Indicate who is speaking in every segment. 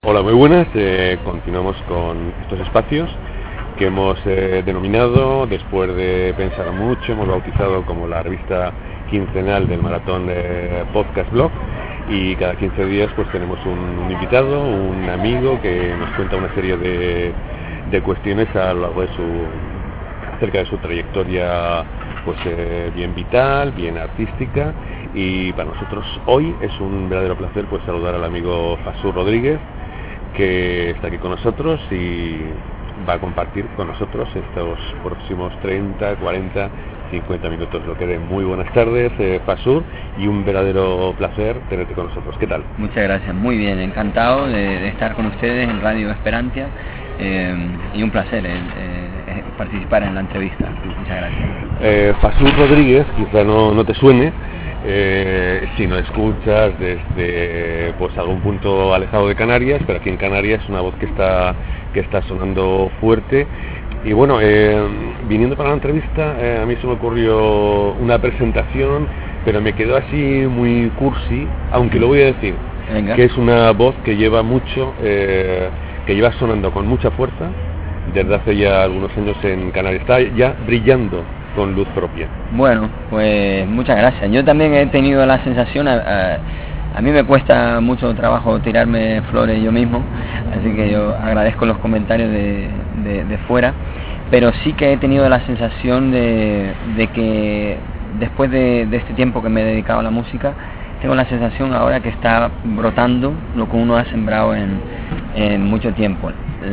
Speaker 1: Hola, muy buenas. Continuamos con estos espacios que hemos denominado, después de pensar mucho, hemos bautizado como la revista quincenal del Maratón Podcast Blog, y cada 15 días pues tenemos un invitado, un amigo que nos cuenta una serie de cuestiones a lo largo de acerca de su trayectoria, pues bien vital, bien artística. Y para nosotros hoy es un verdadero placer pues saludar al amigo Fasur Rodríguez, que está aquí con nosotros y va a compartir con nosotros estos próximos 30, 40, 50 minutos. Lo que de muy buenas tardes, Fasur, y un verdadero placer tenerte con nosotros. ¿Qué tal?
Speaker 2: Muchas gracias, muy bien, encantado de estar con ustedes en Radio Esperantia, y un placer participar en la entrevista. Muchas gracias.
Speaker 1: Fasur Rodríguez, quizá no te suene. Si no escuchas desde pues algún punto alejado de Canarias, pero aquí en Canarias es una voz que está sonando fuerte. Y bueno, viniendo para la entrevista, a mí se me ocurrió una presentación, pero me quedó así muy cursi, aunque lo voy a decir.
Speaker 2: Venga.
Speaker 1: Que es una voz que lleva mucho, que lleva sonando con mucha fuerza desde hace ya algunos años en Canarias. Está ya brillando con luz propia.
Speaker 2: Bueno, pues muchas gracias. Yo también he tenido la sensación, a mí me cuesta mucho trabajo tirarme flores yo mismo, así que yo agradezco los comentarios de fuera, pero sí que he tenido la sensación de que después de este tiempo que me he dedicado a la música, tengo la sensación ahora que está brotando lo que uno ha sembrado en mucho tiempo.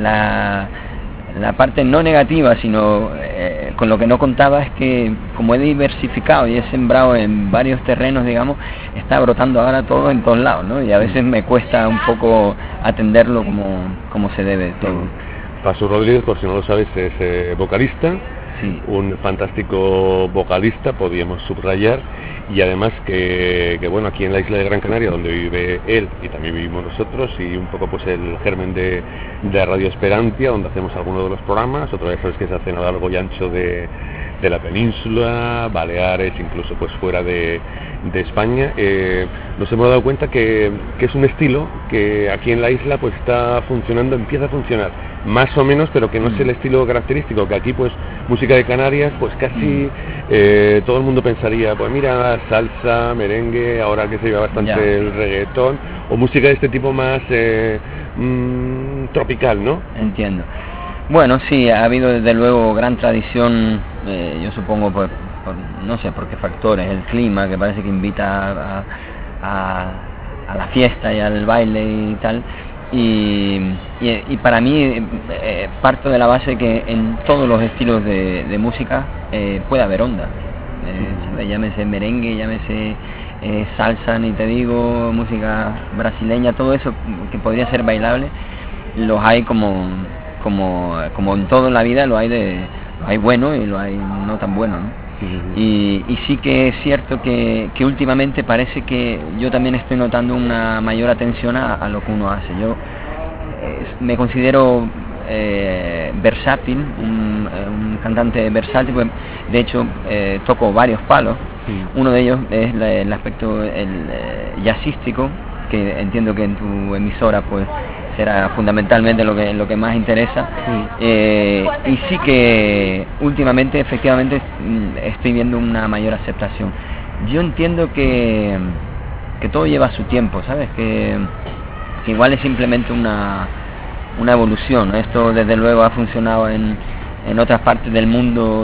Speaker 2: La parte no negativa, sino con lo que no contaba, es que como he diversificado y he sembrado en varios terrenos, digamos, está brotando ahora todo en todos lados, ¿no? Y a veces me cuesta un poco atenderlo como se debe todo.
Speaker 1: Fasur Rodríguez, por si no lo sabes, es vocalista. Sí. Un fantástico vocalista, podríamos subrayar, y además que bueno, aquí en la isla de Gran Canaria, donde vive él y también vivimos nosotros, y un poco pues el germen de Radio Esperantia, donde hacemos algunos de los programas. Otra vez sabes que se hace a lo largo y ancho de la península, Baleares, incluso pues fuera de España. Nos hemos dado cuenta que es un estilo que aquí en la isla pues empieza a funcionar más o menos, pero que no es el estilo característico, que aquí pues música de Canarias pues casi todo el mundo pensaría, pues mira, salsa, merengue, ahora que se lleva bastante el reggaetón, o música de este tipo más tropical, ¿no?
Speaker 2: Entiendo. Bueno, sí, ha habido desde luego gran tradición, yo supongo por no sé por qué factores, el clima que parece que invita a la fiesta y al baile y tal. Y para mí parto de la base que en todos los estilos de música puede haber onda, llámese merengue, llámese salsa, ni te digo, música brasileña, todo eso que podría ser bailable, los hay como en todo en la vida, lo hay bueno y lo hay no tan bueno, ¿no? Y sí que es cierto que últimamente parece que yo también estoy notando una mayor atención a lo que uno hace. Yo me considero versátil, un cantante versátil, pues, de hecho toco varios palos. Uno de ellos es el aspecto jazzístico, que entiendo que en tu emisora pues será fundamentalmente lo que más interesa. Y sí que últimamente efectivamente estoy viendo una mayor aceptación. Yo entiendo que todo lleva su tiempo, ¿sabes? Que igual es simplemente una evolución, ¿no? Esto desde luego ha funcionado en otras partes del mundo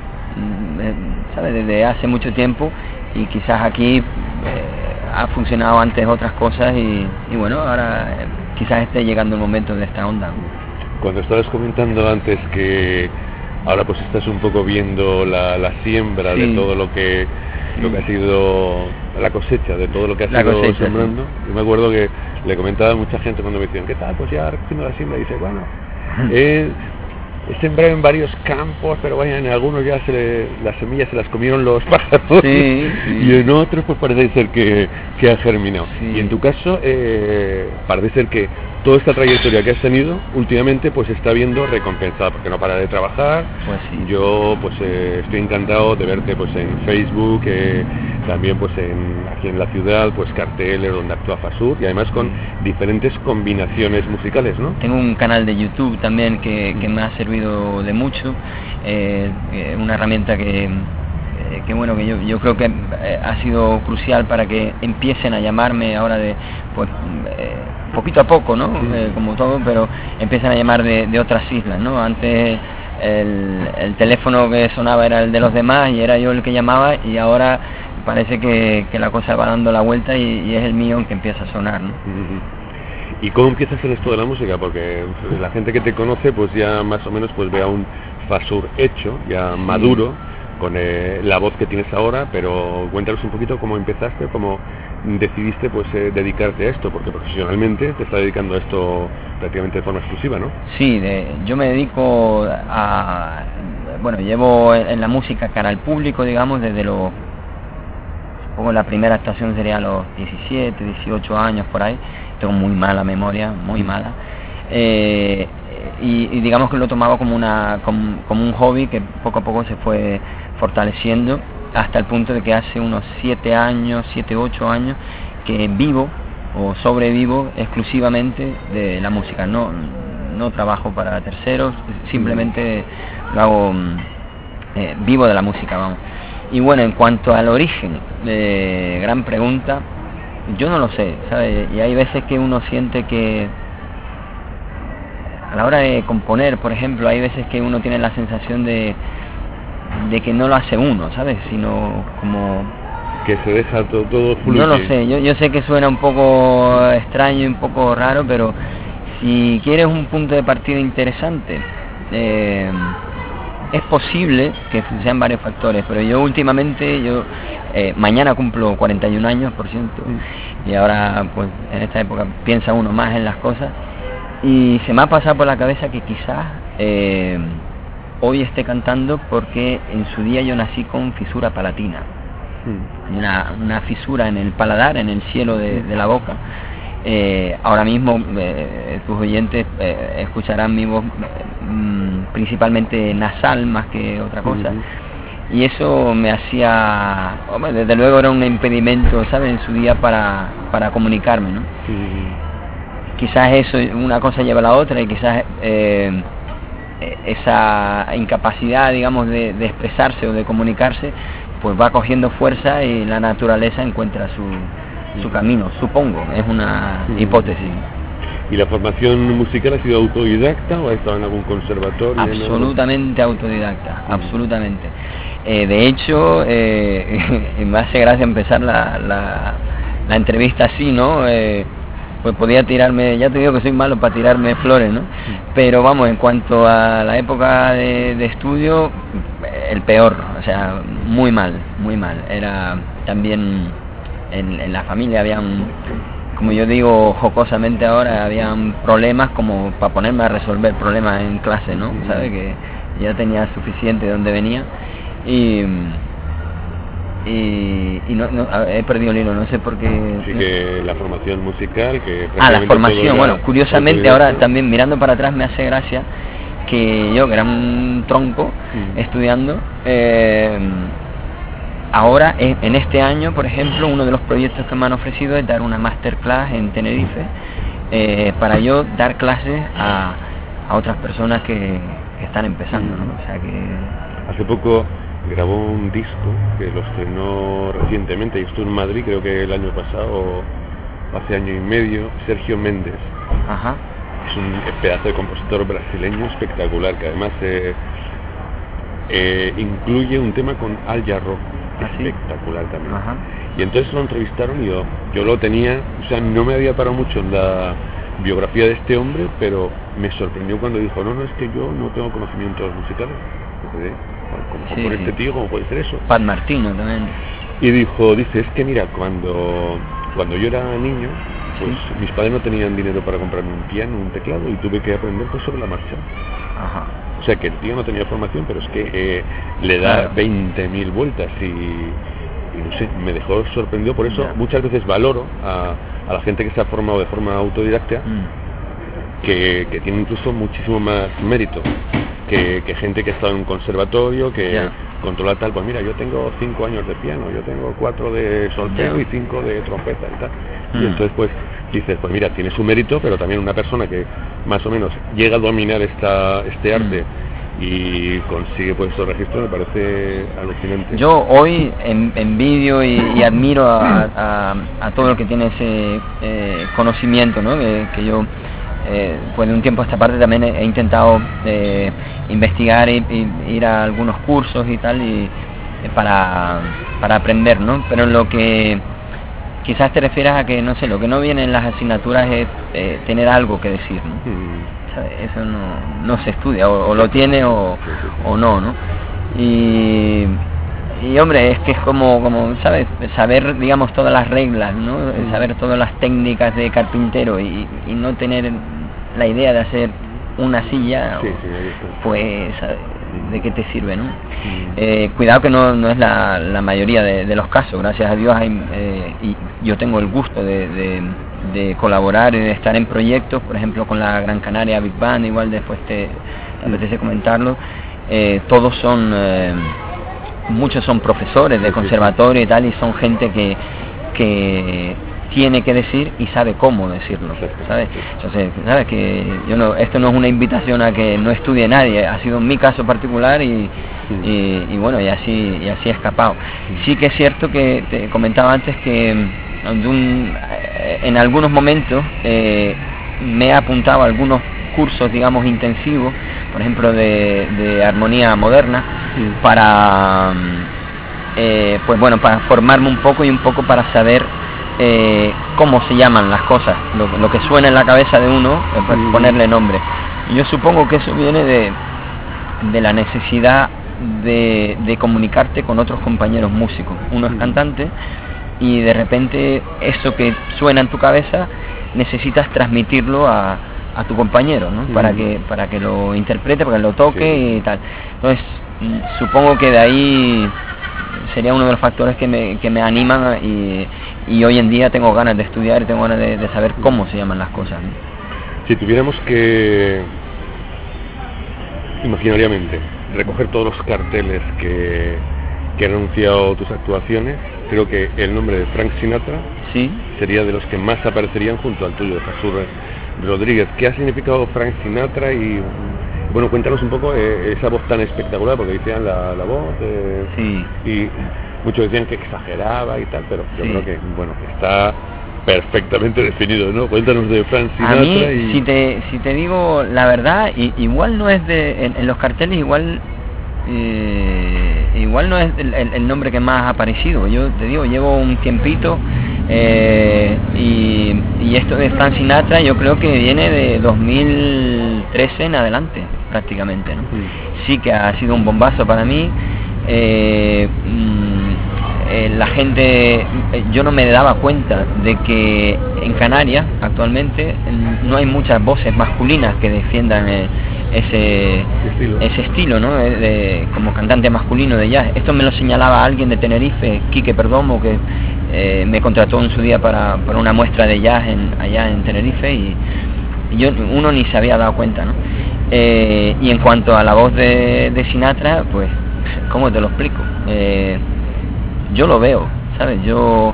Speaker 2: ¿sabes? Desde hace mucho tiempo, y quizás aquí ha funcionado antes otras cosas y bueno, ahora quizás esté llegando el momento de esta onda.
Speaker 1: Cuando estabas comentando antes que ahora pues estás un poco viendo la siembra de todo lo que ha sido la cosecha, de todo lo que has ido sembrando. Yo me acuerdo que le comentaba a mucha gente cuando me decían, ¿qué tal? Pues ya recogiendo la siembra, y dice, bueno, he sembrado en varios campos, pero vaya, en algunos ya las semillas se las comieron los pájaros, y en otros pues parece ser que ha germinado. Y en tu caso parece ser que toda esta trayectoria que has tenido últimamente pues está viendo recompensada, porque no para de trabajar. Yo pues estoy encantado de verte pues en Facebook, también pues aquí en la ciudad, pues carteles donde actúa Fasur, y además con diferentes combinaciones musicales, ¿no?
Speaker 2: Tengo un canal de YouTube también que me ha servido de mucho, una herramienta que bueno, que yo creo que ha sido crucial para que empiecen a llamarme ahora pues poquito a poco, ¿no? Como todo, pero empiezan a llamar de otras islas, ¿no? Antes el teléfono que sonaba era el de los demás y era yo el que llamaba, y ahora parece que la cosa va dando la vuelta y es el mío el que empieza a sonar, ¿no?
Speaker 1: ¿Y cómo empiezas en esto de la música? Porque la gente que te conoce pues ya más o menos pues ve a un Fasur hecho, ya maduro, con la voz que tienes ahora, pero cuéntanos un poquito cómo empezaste, cómo decidiste pues dedicarte a esto, porque profesionalmente te estás dedicando a esto prácticamente de forma exclusiva, ¿no?
Speaker 2: Sí, yo me dedico bueno, llevo en la música cara al público, digamos, desde supongo la primera actuación sería a los 17, 18 años por ahí. Tengo muy mala memoria, muy mala. Y digamos que lo tomaba como un hobby que poco a poco se fue fortaleciendo hasta el punto de que hace unos 7, 8 años que vivo o sobrevivo exclusivamente de la música. No trabajo para terceros, simplemente lo hago, vivo de la música, vamos. Y bueno, en cuanto al origen, gran pregunta, yo no lo sé, ¿sabes? Y hay veces que uno siente que a la hora de componer, por ejemplo, hay veces que uno tiene la sensación de que no lo hace uno, ¿sabes? Sino como
Speaker 1: que se deja todo fluir.
Speaker 2: No lo sé, yo sé que suena un poco extraño y un poco raro, pero si quieres un punto de partida interesante, es posible que sean varios factores, pero yo últimamente, mañana cumplo 41 años, por cierto, y ahora pues en esta época piensa uno más en las cosas, y se me ha pasado por la cabeza que quizás hoy esté cantando porque en su día yo nací con fisura palatina, una fisura en el paladar, en el cielo de la boca. Ahora mismo tus oyentes escucharán mi voz principalmente nasal más que otra cosa, y eso me hacía, desde luego era un impedimento, ¿sabes?, en su día para comunicarme, ¿no? Quizás eso, una cosa lleva a la otra, y quizás esa incapacidad, digamos, de expresarse o de comunicarse, pues va cogiendo fuerza y la naturaleza encuentra su camino, supongo, es una hipótesis.
Speaker 1: ¿Y la formación musical ha sido autodidacta o ha estado en algún conservatorio?
Speaker 2: Absolutamente autodidacta, absolutamente. De hecho, me hace gracia empezar la entrevista así, ¿no? Pues podía tirarme, ya te digo que soy malo para tirarme flores, ¿no? Pero vamos, en cuanto a la época de estudio, el peor, o sea, muy mal. Era también en la familia habían, como yo digo jocosamente ahora, habían problemas como para ponerme a resolver problemas en clase, ¿no? ¿Sabes? Que ya tenía suficiente de donde venía y no, he perdido el hilo, no sé por qué.
Speaker 1: Sí, que la formación musical, que
Speaker 2: la formación, bueno, curiosamente ahora también mirando para atrás me hace gracia que yo, que era un tronco estudiando, ahora en este año, por ejemplo, uno de los proyectos que me han ofrecido es dar una masterclass en Tenerife, para yo dar clases a otras personas que están empezando, ¿no? O sea que
Speaker 1: hace poco grabó un disco que lo estrenó recientemente, y estuvo en Madrid, creo que el año pasado o hace año y medio, Sergio Méndez.
Speaker 2: Ajá.
Speaker 1: Es un pedazo de compositor brasileño espectacular, que además incluye un tema con Al Jarreau, espectacular también.
Speaker 2: Ajá.
Speaker 1: Y entonces lo entrevistaron y yo lo tenía, o sea, no me había parado mucho en la biografía de este hombre, pero me sorprendió cuando dijo, no, es que yo no tengo conocimientos musicales. Como por este tío, ¿cómo puede ser eso?
Speaker 2: Pat Martino también.
Speaker 1: Y dice, es que mira, cuando yo era niño, pues mis padres no tenían dinero para comprarme un piano, un teclado, y tuve que aprender pues sobre la marcha.
Speaker 2: Ajá.
Speaker 1: O sea, que el tío no tenía formación, pero es que le da 20.000 vueltas y no sé, me dejó sorprendido. Por eso muchas veces valoro a la gente que se ha formado de forma autodidacta, que tiene incluso muchísimo más mérito. que gente que ha estado en un conservatorio, que
Speaker 2: Ya.
Speaker 1: controla tal, pues mira, yo tengo 5 años de piano, yo tengo 4 de solfeo
Speaker 2: Ya.
Speaker 1: y 5 de trompeta y tal. Y
Speaker 2: Mm.
Speaker 1: entonces pues dices, pues mira, tiene su mérito, pero también una persona que más o menos llega a dominar este arte y consigue pues estos registros, me parece alucinante.
Speaker 2: Yo hoy envidio y admiro a todo el que tiene ese conocimiento, ¿no? Que yo, pues de un tiempo a esta parte también he intentado investigar y ir a algunos cursos y tal, y para aprender, ¿no? Pero en lo que quizás te refieras a que, no sé, lo que no viene en las asignaturas es tener algo que decir, ¿no? ¿Sabes? Eso no se estudia, o lo tiene o no, ¿no? Y hombre, es que es como ¿sabes? Saber, digamos, todas las reglas, ¿no? Saber todas las técnicas de carpintero y no tener la idea de hacer una silla, pues ¿sabes? ¿De qué te sirve, no? Cuidado que no es la mayoría de los casos, gracias a Dios y yo tengo el gusto de colaborar y de estar en proyectos, por ejemplo con la Gran Canaria Big Band, igual después te apetece comentarlo. Todos son muchos son profesores de conservatorio y tal, y son gente que tiene que decir y sabe cómo decirlo, ¿sabes? Entonces, ¿sabes? Que esto no es una invitación a que no estudie nadie, ha sido mi caso particular y bueno, y así he escapado. Sí que es cierto que te comentaba antes que en algunos momentos me he apuntado a algunos cursos, digamos, intensivos, por ejemplo de armonía moderna, para pues bueno, para formarme un poco para saber cómo se llaman las cosas, lo que suena en la cabeza de uno, ponerle nombre. Y yo supongo que eso viene de la necesidad de comunicarte con otros compañeros músicos. Uno es cantante y de repente eso que suena en tu cabeza necesitas transmitirlo a tu compañero, ¿no? Para que lo interprete, para que lo toque y tal. Entonces supongo que de ahí sería uno de los factores que me animan y hoy en día tengo ganas de estudiar y tengo ganas de saber cómo se llaman las cosas, ¿no?
Speaker 1: Si tuviéramos que, imaginariamente, recoger todos los carteles que han anunciado tus actuaciones, creo que el nombre de Frank Sinatra sería de los que más aparecerían junto al tuyo, de Jesús Rodríguez. ¿Qué ha significado Frank Sinatra? Y bueno, cuéntanos un poco esa voz tan espectacular, porque decían la voz, y muchos decían que exageraba y tal, pero yo creo que, bueno, está perfectamente definido, ¿no? Cuéntanos de Frank Sinatra.
Speaker 2: A mí, si te digo la verdad, igual no es en los carteles, igual no es el nombre que más ha aparecido. Yo te digo, llevo un tiempito y esto de Frank Sinatra yo creo que viene de 2013 en adelante prácticamente, ¿no? Sí que ha sido un bombazo para mí. La gente, yo no me daba cuenta de que en Canarias actualmente no hay muchas voces masculinas que defiendan ese estilo, ¿no? Como cantante masculino de jazz. Esto me lo señalaba alguien de Tenerife, Quique Perdomo, que me contrató en su día para una muestra de jazz allá en Tenerife, y uno ni se había dado cuenta, ¿no? Y en cuanto a la voz de Sinatra, pues, ¿cómo te lo explico? Yo lo veo, ¿sabes? Yo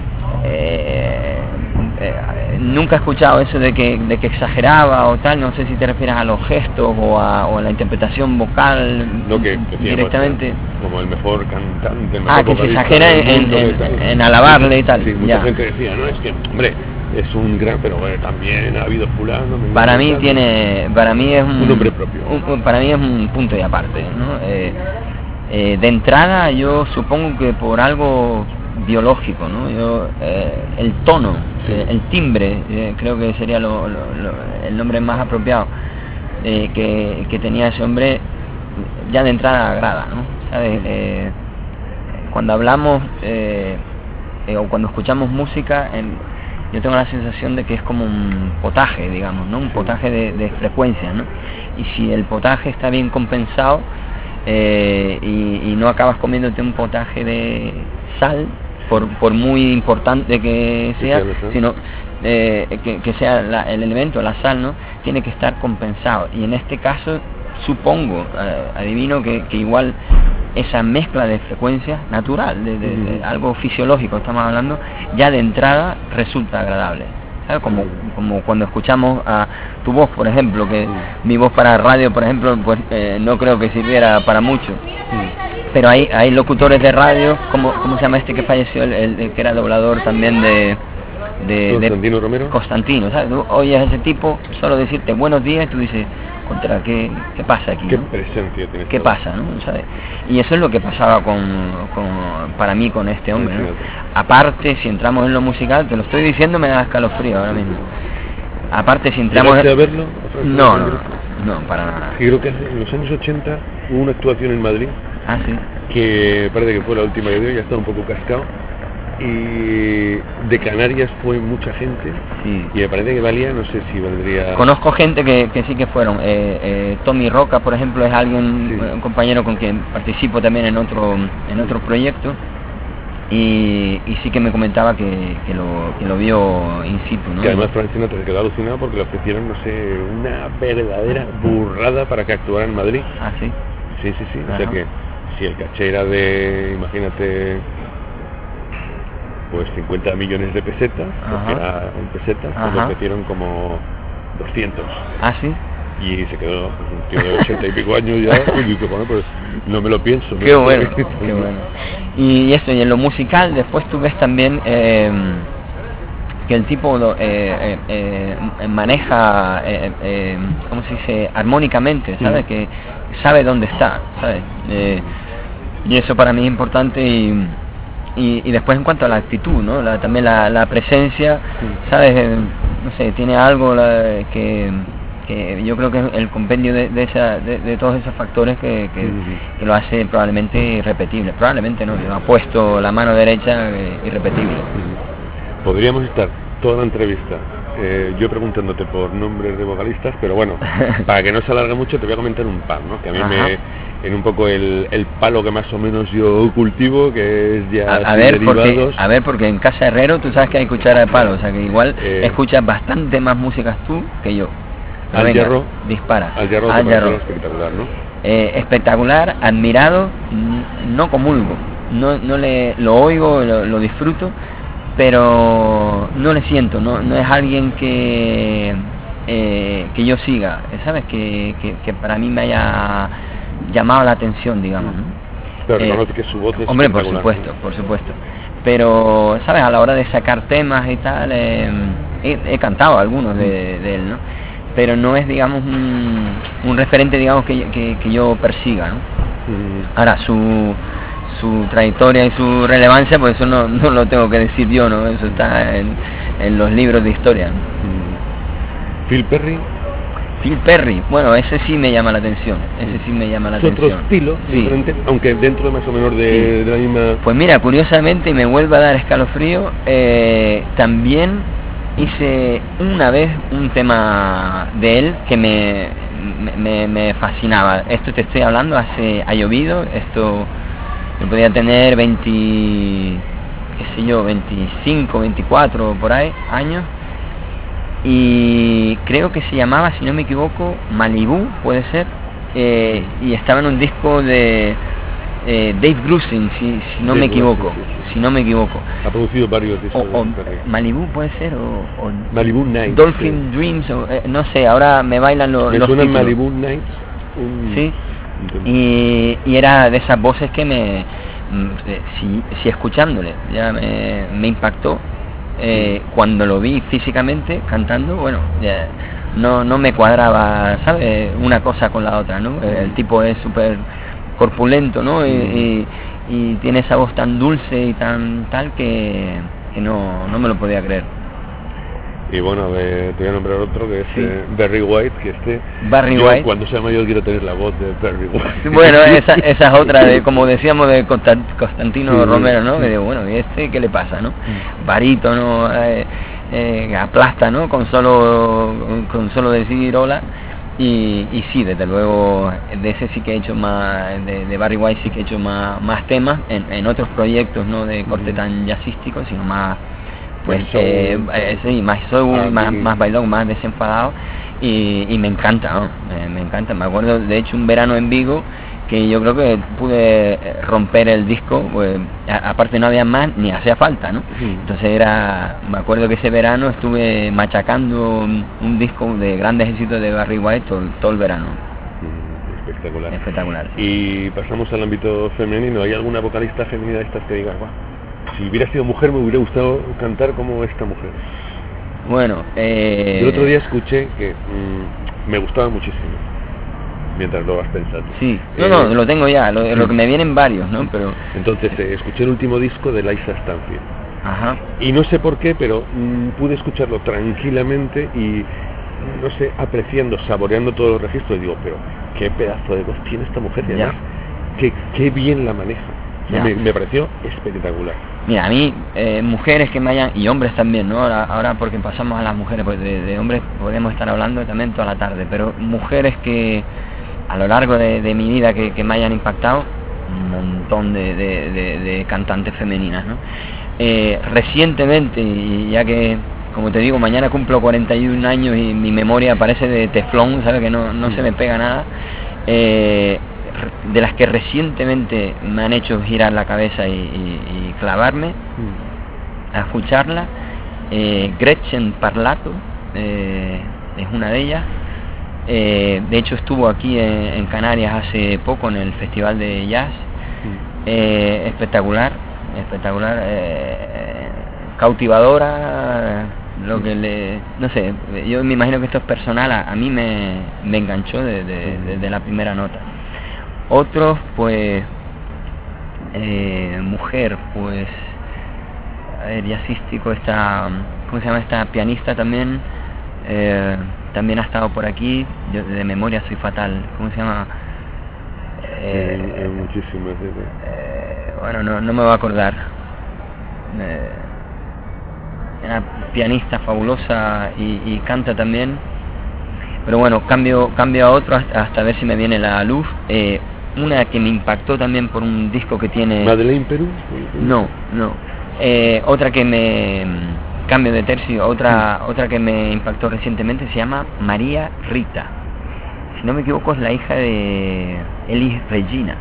Speaker 2: nunca he escuchado eso de que exageraba o tal. No sé si te refieres a los gestos o a la interpretación vocal,
Speaker 1: que
Speaker 2: directamente.
Speaker 1: Como el mejor cantante, el mejor
Speaker 2: que se exagera en alabarle y tal.
Speaker 1: Sí, mucha gente decía, no, es que, hombre, es un gran, pero bueno, también ha habido fulano.
Speaker 2: Para mí es un
Speaker 1: nombre propio.
Speaker 2: Para mí es un punto y aparte, ¿no? De entrada yo supongo que por algo biológico, ¿no? El tono, el timbre, creo que sería el nombre más apropiado que tenía ese hombre, ya de entrada agrada, ¿no? ¿Sabes? Cuando hablamos o cuando escuchamos música, yo tengo la sensación de que es como un potaje, digamos, ¿no? Un potaje de frecuencias, ¿no? Y si el potaje está bien compensado, y no acabas comiéndote un potaje de sal, por muy importante que sea, sino que sea el elemento, la sal, ¿no? Tiene que estar compensado. Y en este caso supongo, adivino que igual esa mezcla de frecuencias natural, de algo fisiológico estamos hablando, ya de entrada resulta agradable. ¿Sabes? Como cuando escuchamos a tu voz, por ejemplo, que mi voz para radio, por ejemplo, pues no creo que sirviera para mucho. Pero hay locutores de radio, ¿cómo se llama este que falleció, el que era doblador también de
Speaker 1: Constantino Romero.
Speaker 2: Constantino, ¿sabes? Tú oyes a ese tipo, solo decirte buenos días, y tú dices, contra, ¿qué pasa aquí?
Speaker 1: ¿Qué
Speaker 2: ¿no?
Speaker 1: presencia tienes?
Speaker 2: ¿Qué pasa, no? ¿Sabes? Y eso es lo que pasaba para mí con este hombre, ¿no? Aparte, si entramos en lo musical, te lo estoy diciendo, me da escalofrío ahora mismo. Aparte, si entramos...
Speaker 1: ¿Llegaste a verlo?
Speaker 2: No, para nada.
Speaker 1: Sí, creo que en los años 80 hubo una actuación en Madrid.
Speaker 2: Ah, sí.
Speaker 1: Que parece que fue la última que dio, ya está un poco cascado. Y de Canarias fue mucha gente, sí. Y me parece que valía, no sé si valdría...
Speaker 2: Conozco gente que sí que fueron. Tommy Roca, por ejemplo, es alguien, sí. Un compañero con quien participo también en otro proyecto, y sí que me comentaba que lo vio in situ, ¿no?
Speaker 1: Que además Frank Sinatra se quedó alucinado porque le ofrecieron, no sé, una verdadera burrada para que actuara en Madrid.
Speaker 2: Ah, sí.
Speaker 1: Sí. O sea que si el caché era de, imagínate, pues 50 millones de pesetas, porque era en pesetas, pues le ofrecieron como 200.
Speaker 2: Ah, sí.
Speaker 1: Y se quedó un tío de 80 y pico años ya, y dice, bueno, pues no me lo pienso.
Speaker 2: Qué bueno, qué bueno. Y eso, y en lo musical, después tú ves también que el tipo maneja, ¿cómo se dice?, armónicamente, ¿sabes? Que sabe dónde está, ¿sabes? Y eso para mí es importante. Y después en cuanto a la actitud, ¿no? También la presencia, ¿sabes? No sé, tiene algo que yo creo que es el compendio de todos esos factores que lo hace probablemente irrepetible. Probablemente no, lo ha puesto la mano derecha irrepetible.
Speaker 1: Podríamos estar toda la entrevista yo preguntándote por nombres de vocalistas, pero bueno, para que no se alargue mucho te voy a comentar un par, ¿no? Que a mí en un poco el palo que más o menos yo cultivo, que es ya derivados.
Speaker 2: A ver, porque en Casa Herrero tú sabes que hay cuchara de palo, o sea que igual escuchas bastante más músicas tú que yo.
Speaker 1: Al Hierro,
Speaker 2: dispara.
Speaker 1: Al Hierro, espectacular, ¿no?
Speaker 2: Espectacular, admirado, no comulgo, no lo oigo, lo disfruto, pero no le siento, no es alguien que yo siga, ¿sabes? Que para mí me haya llamado la atención, digamos, ¿no?
Speaker 1: Pero reconoce que su voz es
Speaker 2: hombre, por supuesto. Pero, ¿sabes? A la hora de sacar temas y tal, he cantado algunos de él, ¿no? Pero no es, digamos, un referente, digamos, que yo persiga, ¿no? Ahora, su trayectoria y su relevancia, pues eso no lo tengo que decir yo, ¿no? Eso está en los libros de historia, ¿no?
Speaker 1: Phil Perry,
Speaker 2: bueno, ese sí me llama la atención,
Speaker 1: es otro estilo, diferente, aunque dentro más o menos de la misma...
Speaker 2: Pues mira, curiosamente, y me vuelve a dar escalofrío, también hice una vez un tema de él que me fascinaba. Esto te estoy hablando, ha llovido, esto yo podía tener 25, 24 por ahí años, y creo que se llamaba, si no me equivoco, Malibú, puede ser, y estaba en un disco de Dave Grusin, si no me equivoco.
Speaker 1: Ha producido varios discos.
Speaker 2: Malibú puede ser, o
Speaker 1: Malibú Nights.
Speaker 2: Dolphin Dreams, no sé, ahora me bailan los títulos.
Speaker 1: Malibú Nights.
Speaker 2: Sí. Y era de esas voces que si escuchándole ya me impactó. Cuando lo vi físicamente cantando, bueno, ya no me cuadraba, ¿sabes? Una cosa con la otra, ¿no? El tipo es súper corpulento, ¿no? Y tiene esa voz tan dulce y tan tal que no me lo podía creer.
Speaker 1: Y bueno, te voy a nombrar otro que es Barry White, que
Speaker 2: White.
Speaker 1: Cuando sea mayor quiero tener la voz de Barry White.
Speaker 2: Bueno, esa es otra, como decíamos, de Constantino Romero, ¿no? Que digo, bueno, ¿y qué le pasa, no? Barítono, aplasta, ¿no? Con solo decir hola. Y sí, desde luego, de ese sí que he hecho más, de Barry White sí que he hecho más temas, en otros proyectos, no de corte tan jazzístico, sino más, pues, más soul, más bailón, más desenfadado, y me encanta, ¿no? Me encanta. Me acuerdo, de hecho, un verano en Vigo que yo creo que pude romper el disco, pues, aparte no había más ni hacía falta, ¿no? Entonces me acuerdo que ese verano estuve machacando un disco de grandes éxitos de Barry White todo el verano.
Speaker 1: Espectacular.
Speaker 2: Espectacular. Sí.
Speaker 1: Y pasamos al ámbito femenino. ¿Hay alguna vocalista femenina de estas que digas, si hubiera sido mujer me hubiera gustado cantar como esta mujer?
Speaker 2: Bueno,
Speaker 1: el otro día escuché que me gustaba muchísimo, mientras lo vas pensando.
Speaker 2: Sí, no, lo tengo ya, lo que me vienen varios, ¿no? Pero
Speaker 1: entonces escuché el último disco de Liza Stanfield.
Speaker 2: Ajá.
Speaker 1: Y no sé por qué, pero pude escucharlo tranquilamente y, no sé, apreciando, saboreando todos los registros, y digo, pero qué pedazo de voz tiene esta mujer, y además, qué bien la maneja. Me pareció espectacular.
Speaker 2: Mira, a mí, mujeres que me hayan, y hombres también, ¿no? Ahora porque pasamos a las mujeres, pues de hombres podemos estar hablando también toda la tarde, pero mujeres que a lo largo de mi vida que me hayan impactado, un montón de cantantes femeninas, ¿no? Recientemente, y ya que, como te digo, mañana cumplo 41 años y mi memoria parece de teflón, ¿sabes? Que no se me pega nada. De las que recientemente me han hecho girar la cabeza y clavarme a escucharla, Gretchen Parlato es una de ellas. De hecho estuvo aquí en Canarias hace poco en el Festival de Jazz. Espectacular, cautivadora, lo que no sé, yo me imagino que esto es personal, a mí me enganchó desde la primera nota. Otros, pues, mujer, pues, jazzístico, ¿cómo se llama esta pianista también? También ha estado por aquí, yo de memoria soy fatal, ¿cómo se llama?
Speaker 1: Muchísimas.
Speaker 2: Bueno, no me voy a acordar. Una pianista fabulosa y canta también. Pero bueno, cambio a otro hasta ver si me viene la luz. Una que me impactó también por un disco que tiene...
Speaker 1: ¿Madeleine Perú?
Speaker 2: No. Otra que me... Cambio de tercio, otra que me impactó recientemente se llama María Rita. Si no me equivoco es la hija de Elis Regina.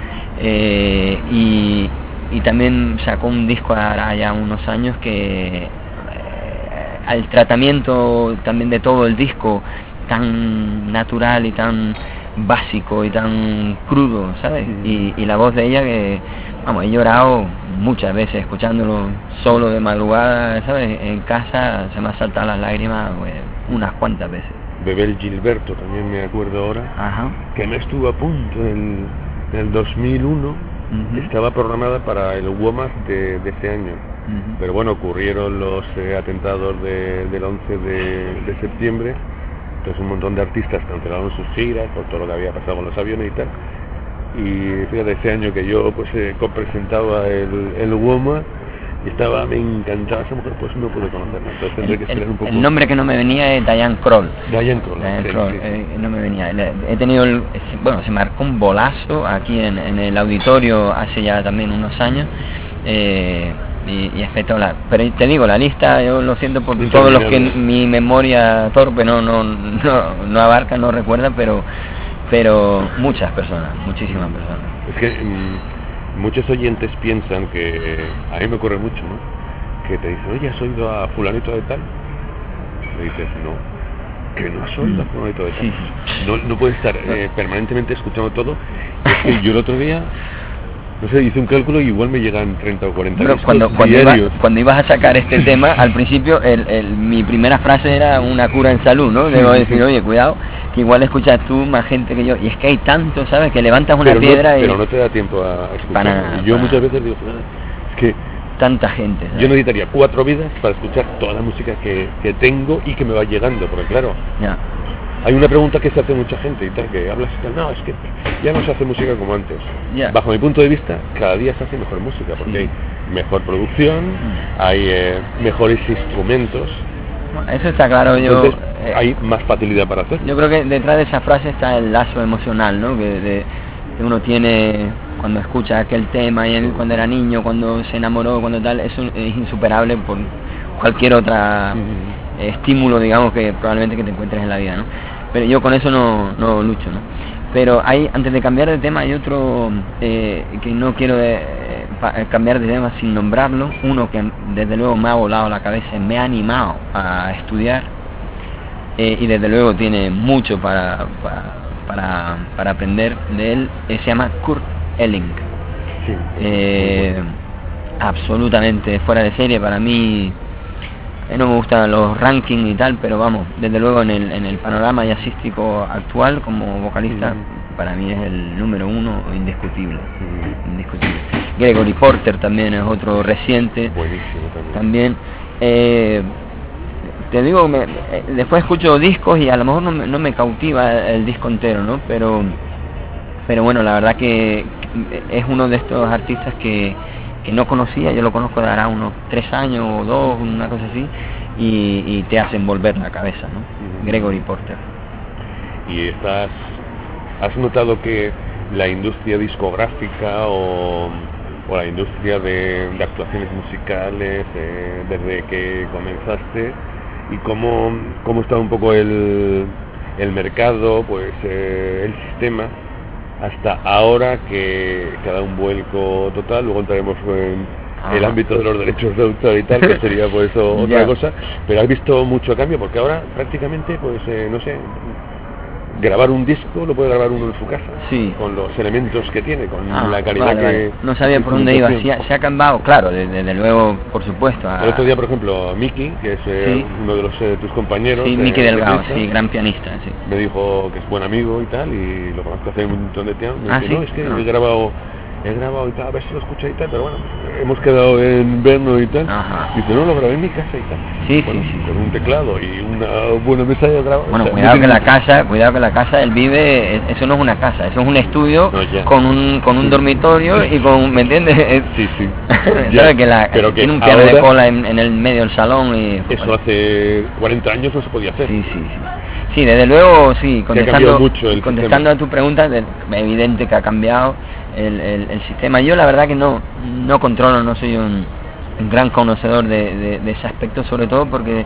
Speaker 2: Y también sacó un disco ahora ya unos años que al tratamiento también de todo el disco tan natural y tan básico y tan crudo, ¿sabes? Y la voz de ella que, vamos, he llorado muchas veces escuchándolo solo de madrugada, ¿sabes? En casa se me han saltado las lágrimas unas cuantas veces.
Speaker 1: Bebel Gilberto también me acuerdo ahora.
Speaker 2: Ajá.
Speaker 1: Que no estuvo a punto en el 2001, estaba programada para el WOMAD de ese año. Pero bueno, ocurrieron los atentados del 11 de septiembre. Entonces un montón de artistas cancelaron sus giras por todo lo que había pasado con los aviones y tal. Y fíjate, ese año que yo pues copresentaba el WOMA y me encantaba esa mujer, pues no pude conocerla. Entonces tendré que esperar un poco.
Speaker 2: El nombre que no me venía es Diane Kroll.
Speaker 1: Diane Kroll,
Speaker 2: no me venía. He tenido, se marcó un bolazo aquí en el auditorio hace ya también unos años. Y espectacular. Pero te digo, la lista, yo lo siento por todos los que mi memoria torpe no abarca, no recuerda, pero muchas personas, muchísimas personas.
Speaker 1: Es que muchos oyentes piensan que, a mí me ocurre mucho, ¿no? Que te dicen, oye, ¿has oído a fulanito de tal? Le dices, no, que no has oído a fulanito de tal.
Speaker 2: Sí.
Speaker 1: No puedes estar permanentemente escuchando todo. Es que yo el otro día, no sé, hice un cálculo y igual me llegan 30 o 40
Speaker 2: discos cuando ibas a sacar este tema, al principio mi primera frase era una cura en salud, ¿no? Debo decir, oye, cuidado, que igual escuchas tú más gente que yo. Y es que hay tanto, ¿sabes? Que levantas una piedra
Speaker 1: pero no te da tiempo a escuchar. Yo muchas veces digo, es que
Speaker 2: tanta gente, ¿sabes?
Speaker 1: Yo necesitaría 4 vidas para escuchar toda la música que tengo y que me va llegando, porque claro, hay una pregunta que se hace mucha gente y tal, que hablas y tal, no, es que ya no se hace música como antes. Bajo mi punto de vista, cada día se hace mejor música, porque hay mejor producción, hay mejores instrumentos.
Speaker 2: Eso está claro.
Speaker 1: Entonces, hay más facilidad para hacerlo.
Speaker 2: Yo creo que detrás de esa frase está el lazo emocional, ¿no? Que uno tiene cuando escucha aquel tema, y cuando era niño, cuando se enamoró, cuando tal, eso es insuperable por cualquier otra estímulo, digamos, que probablemente que te encuentres en la vida, ¿no? pero yo con eso no lucho, ¿no? Pero hay, antes de cambiar de tema, hay otro que no quiero cambiar de tema sin nombrarlo, uno que desde luego me ha volado la cabeza y me ha animado a estudiar, y desde luego tiene mucho para aprender de él. Se llama Kurt Elling.
Speaker 1: Sí.
Speaker 2: Absolutamente fuera de serie para mí. No me gustan los rankings y tal, pero vamos, desde luego en el panorama jazzístico actual como vocalista, para mí es el número uno indiscutible. Indiscutible. Gregory Porter también es otro reciente.
Speaker 1: Buenísimo
Speaker 2: también. Te digo, después escucho discos y a lo mejor no me cautiva el disco entero, ¿no? Pero bueno, la verdad que es uno de estos artistas que no conocía. Yo lo conozco de ahora unos 3 años o 2, una cosa así, y te hacen volver la cabeza, ¿no? Gregory Porter.
Speaker 1: ¿Y has notado que la industria discográfica o la industria de actuaciones musicales, desde que comenzaste, y cómo está un poco el mercado, pues el sistema, hasta ahora que ha dado un vuelco total? Luego entraremos en el ámbito de los derechos de autor y tal, que sería pues otra cosa, pero has visto mucho cambio, porque ahora prácticamente, pues no sé, grabar un disco lo puede grabar uno en su casa,
Speaker 2: sí,
Speaker 1: con los elementos que tiene, con la calidad
Speaker 2: vale. No sabía por dónde iba. Se ha cambiado, claro, desde luego, por supuesto.
Speaker 1: El otro día, por ejemplo, Miki, que es uno de tus compañeros,
Speaker 2: sí, Miki Delgado, sí, gran pianista, sí,
Speaker 1: me dijo que es buen amigo y tal, y lo conozco hace un montón de tiempo. Me dice,
Speaker 2: ¿sí?
Speaker 1: No, es que he grabado y tal, a ver si lo escucha y tal, pero bueno, hemos quedado en vernos y tal. Dice, no, lo grabé en mi casa y tal.
Speaker 2: Sí.
Speaker 1: Con un teclado y una buena mesa de grabado.
Speaker 2: Bueno, cuidado que la casa, él vive, eso no es una casa, eso es un estudio con un dormitorio y con, ¿me entiendes?
Speaker 1: Sí.
Speaker 2: ¿Sabes? Que tiene un piano de cola en el medio del salón y...
Speaker 1: Eso hace 40 años no se podía hacer.
Speaker 2: Sí, desde luego, sí, contestando
Speaker 1: sistema.
Speaker 2: A tu pregunta, es evidente que ha cambiado el sistema. Yo la verdad que no controlo, no soy un gran conocedor de ese aspecto, sobre todo porque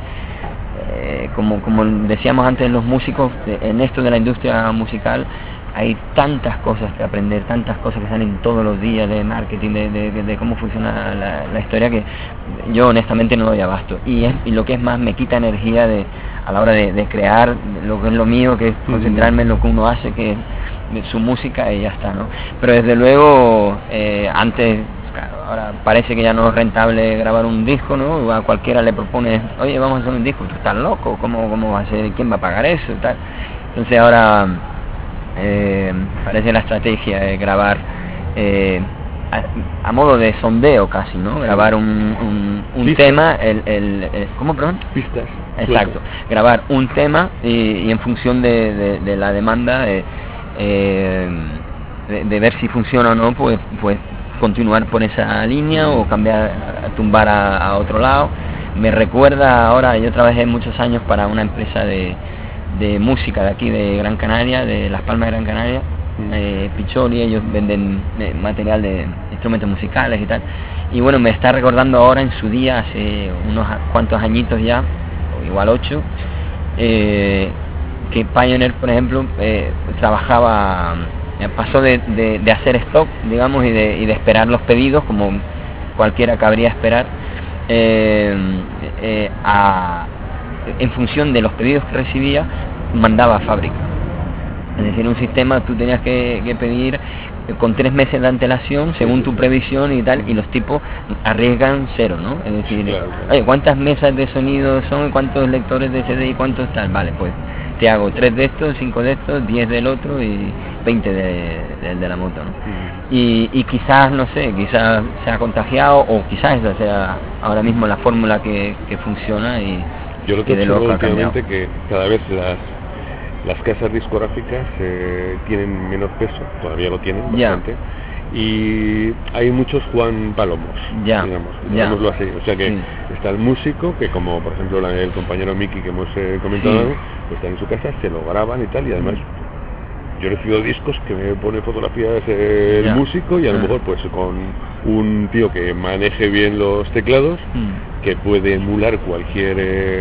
Speaker 2: como decíamos antes, los músicos, en esto de la industria musical hay tantas cosas que aprender, tantas cosas que salen todos los días de marketing, de cómo funciona la historia, que yo honestamente no doy abasto, y lo que es más, me quita energía a la hora de crear lo que es lo mío, que es concentrarme en lo que uno hace, que es su música, y ya está, ¿no? Pero desde luego, antes, claro, ahora parece que ya no es rentable grabar un disco, ¿no? A cualquiera le propone, oye, vamos a hacer un disco, tú estás loco, ¿cómo va a ser? ¿Quién va a pagar eso? Tal. Entonces ahora parece la estrategia de grabar a modo de sondeo casi, ¿no? Grabar un tema, ¿cómo, perdón?
Speaker 1: Pistas.
Speaker 2: Exacto, grabar un tema y en función de la demanda de ver si funciona o no, pues continuar por esa línea o cambiar, tumbar a otro lado. Me recuerda ahora, yo trabajé muchos años para una empresa de música de aquí de Gran Canaria, de Las Palmas de Gran Canaria, Picholi. Ellos venden material de instrumentos musicales y tal, y bueno, me está recordando ahora, en su día, hace unos cuantos añitos ya, o igual 8, que Pioneer, por ejemplo, trabajaba, pasó de hacer stock, digamos, y de esperar los pedidos como cualquiera cabría esperar, en función de los pedidos que recibía, mandaba a fábrica. Es decir, un sistema, tú tenías que pedir con 3 meses de antelación según tu previsión y tal, y los tipos arriesgan 0, ¿no? Es decir,
Speaker 1: claro.
Speaker 2: Oye, ¿cuántas mesas de sonido son? ¿Cuántos lectores de CD y cuántos tal? Vale, pues te hago 3 de estos, 5 de estos, 10 del otro y 20 de la moto, ¿no? Y quizás, no sé, quizás se ha contagiado, o quizás esa sea ahora mismo la fórmula que funciona, y
Speaker 1: yo lo que observo últimamente, que cada vez las casas discográficas tienen menos peso, todavía lo tienen bastante, y hay muchos Juan Palomos, digámoslo así. O sea que está el músico, que como por ejemplo el compañero Miki que hemos comentado, pues está en su casa, se lo graban y tal, y además yo recibo discos que me pone fotografías el músico, y a lo mejor pues con un tío que maneje bien los teclados, que puede emular cualquier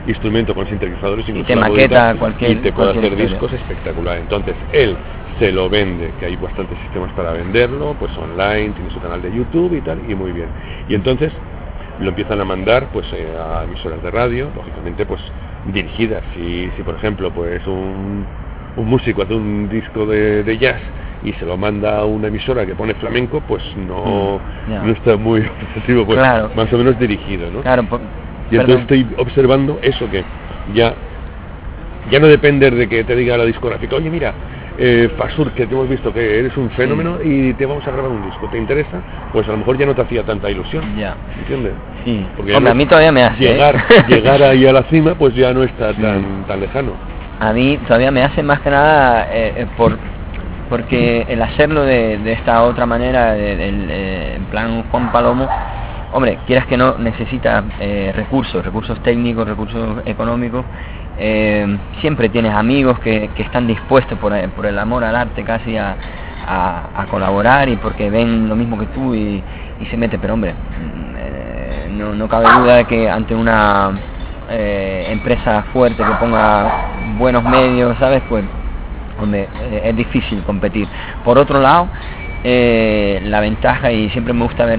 Speaker 1: instrumento con sintetizadores,
Speaker 2: y
Speaker 1: incluso
Speaker 2: te
Speaker 1: la
Speaker 2: maqueta
Speaker 1: bodega,
Speaker 2: cualquier,
Speaker 1: y te puede hacer
Speaker 2: historia.
Speaker 1: discos espectacular. Entonces él se lo vende, que hay bastantes sistemas para venderlo, pues online, tiene su canal de YouTube y tal, y muy bien. Y entonces lo empiezan a mandar pues a emisoras de radio, lógicamente pues dirigidas. Si por ejemplo pues un músico hace un disco de jazz y se lo manda a una emisora que pone flamenco, pues no está muy objetivo, pues
Speaker 2: claro,
Speaker 1: más o menos dirigido, ¿no?
Speaker 2: Claro,
Speaker 1: y entonces estoy observando eso, que ya no depende de que te diga la discográfica, oye mira, Fasur, que te hemos visto que eres un fenómeno y te vamos a grabar un disco, ¿te interesa? Pues a lo mejor ya no te hacía tanta ilusión, ¿entiendes?
Speaker 2: Sí.
Speaker 1: Porque
Speaker 2: hombre, a mí todavía me hace
Speaker 1: llegar ahí a la cima pues ya no está tan lejano.
Speaker 2: A mí todavía me hace más que nada porque el hacerlo de esta otra manera, en plan Juan Palomo, hombre, quieras que no, necesita recursos técnicos, recursos económicos. Siempre tienes amigos que están dispuestos por el amor al arte casi a colaborar, y porque ven lo mismo que tú y se mete, pero hombre, no cabe duda de que ante una empresa fuerte que ponga buenos medios, ¿sabes? Pues hombre, es difícil competir. Por otro lado, la ventaja, y siempre me gusta ver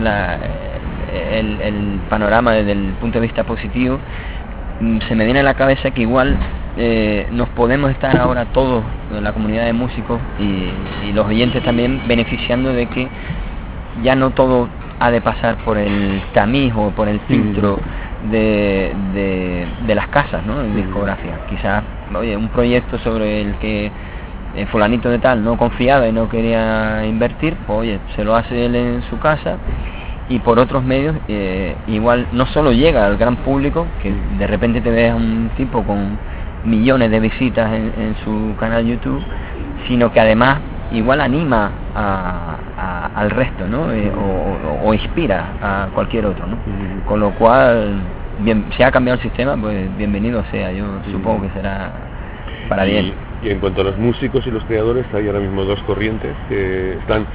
Speaker 2: el panorama desde el punto de vista positivo, se me viene a la cabeza que igual nos podemos estar ahora todos, la comunidad de músicos y los oyentes también, beneficiando de que ya no todo ha de pasar por el tamiz o por el filtro de las casas, ¿no? En discografía. Quizás, oye, un proyecto sobre el que fulanito de tal no confiaba y no quería invertir, pues oye, se lo hace él en su casa, y por otros medios igual no solo llega al gran público, que de repente te ves a un tipo con millones de visitas en su canal YouTube, sino que además igual anima al resto, ¿no? O inspira a cualquier otro, ¿no? Con lo cual, bien, si ha cambiado el sistema, pues bienvenido sea. Yo supongo que será para bien.
Speaker 1: Y en cuanto a los músicos y los creadores, hay ahora mismo dos corrientes que están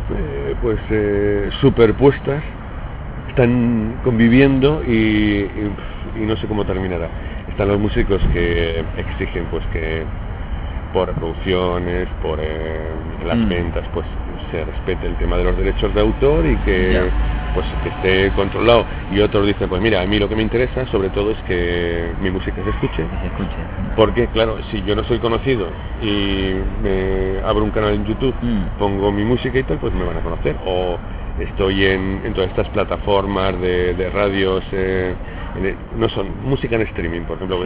Speaker 1: superpuestas, están conviviendo y no sé cómo terminará. Están los músicos que exigen pues que por producciones, por las ventas, pues se respete el tema de los derechos de autor y que pues que esté controlado. Y otros dicen, pues mira, a mí lo que me interesa sobre todo es que mi música se escuche. Porque claro, si yo no soy conocido y me abro un canal en YouTube, pongo mi música y tal, pues me van a conocer. O estoy en todas estas plataformas de radios, no son música en streaming, por ejemplo,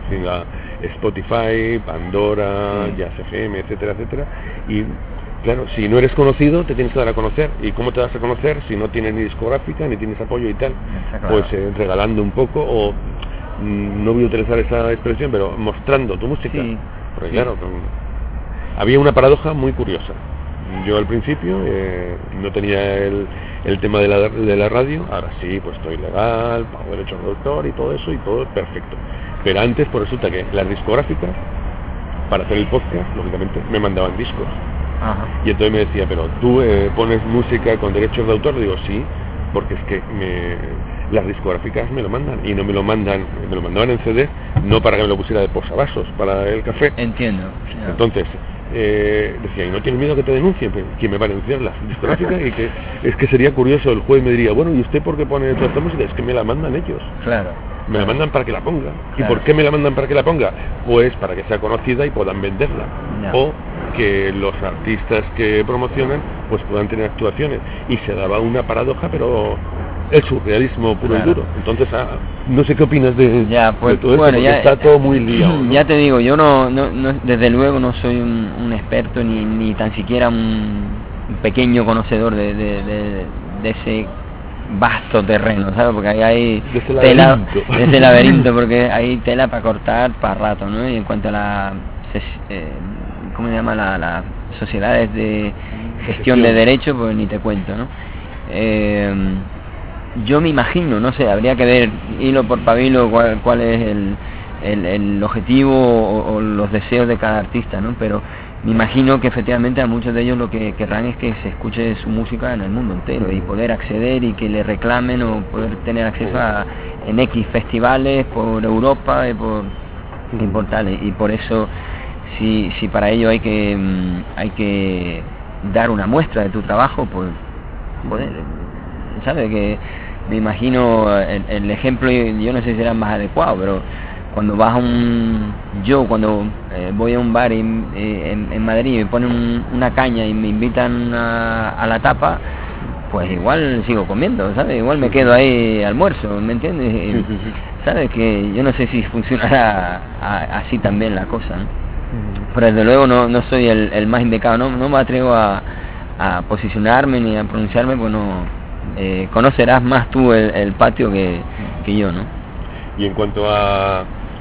Speaker 1: Spotify, Pandora, Jazz FM, etcétera, etcétera. Y claro, si no eres conocido, te tienes que dar a conocer. ¿Y cómo te das a conocer si no tienes ni discográfica, ni tienes apoyo y tal? Pues regalando un poco, o no voy a utilizar esa expresión, pero mostrando tu música. Porque claro, había una paradoja muy curiosa. Yo al principio no tenía el tema de la radio, ahora sí, pues estoy legal, pago derechos de autor y todo eso, y todo es perfecto. Pero antes, pues resulta que las discográficas, para hacer el podcast, lógicamente, me mandaban discos. Y entonces me decía, pero tú pones música con derechos de autor. Digo, sí, porque es que las discográficas me lo mandan, y no me lo mandaban en CD, no para que me lo pusiera de posavasos para el café.
Speaker 2: Entiendo.
Speaker 1: Entonces decía, ¿y no tienes miedo que te denuncien? ¿Quién me va a denunciar? Las discográficas. Y que es que sería curioso, el juez me diría, bueno, ¿y usted por qué pone toda esta música? Es que me la mandan ellos. Me la mandan para que la ponga. ¿Y por qué me la mandan para que la ponga? Pues para que sea conocida y puedan venderla. O que los artistas que promocionan pues puedan tener actuaciones. Y se daba una paradoja, pero el surrealismo puro y duro. Entonces, no sé qué opinas de todo eso, porque está todo muy liado, ¿no?
Speaker 2: Ya te digo, yo no desde luego no soy un experto ni tan siquiera un pequeño conocedor de ese vasto terreno, ¿sabes? Porque ahí hay tela, de ese laberinto, porque hay tela para cortar para rato, ¿no? Y en cuanto a la ¿cómo se llama? Las sociedades de gestión de derechos, pues ni te cuento, ¿no? Yo me imagino, no sé, habría que ver hilo por pabilo cuál es el objetivo o los deseos de cada artista, ¿no? Pero me imagino que efectivamente a muchos de ellos lo que querrán es que se escuche su música en el mundo entero y poder acceder y que le reclamen o poder tener acceso en X festivales por Europa y por tales, y por eso si para ello hay que dar una muestra de tu trabajo, pues joder, ¿sabes? Que me imagino el ejemplo, yo no sé si será más adecuado, pero cuando vas a cuando voy a un bar en Madrid y me ponen una caña y me invitan a la tapa, pues igual sigo comiendo, ¿sabes? Igual me quedo ahí almuerzo, ¿me entiendes? ¿Sabes? Que yo no sé si funcionará así también la cosa, ¿no? Pero desde luego no soy el más indicado, no me atrevo a posicionarme ni a pronunciarme, pues no, conocerás más tú el patio que yo, ¿no?
Speaker 1: Y en cuanto a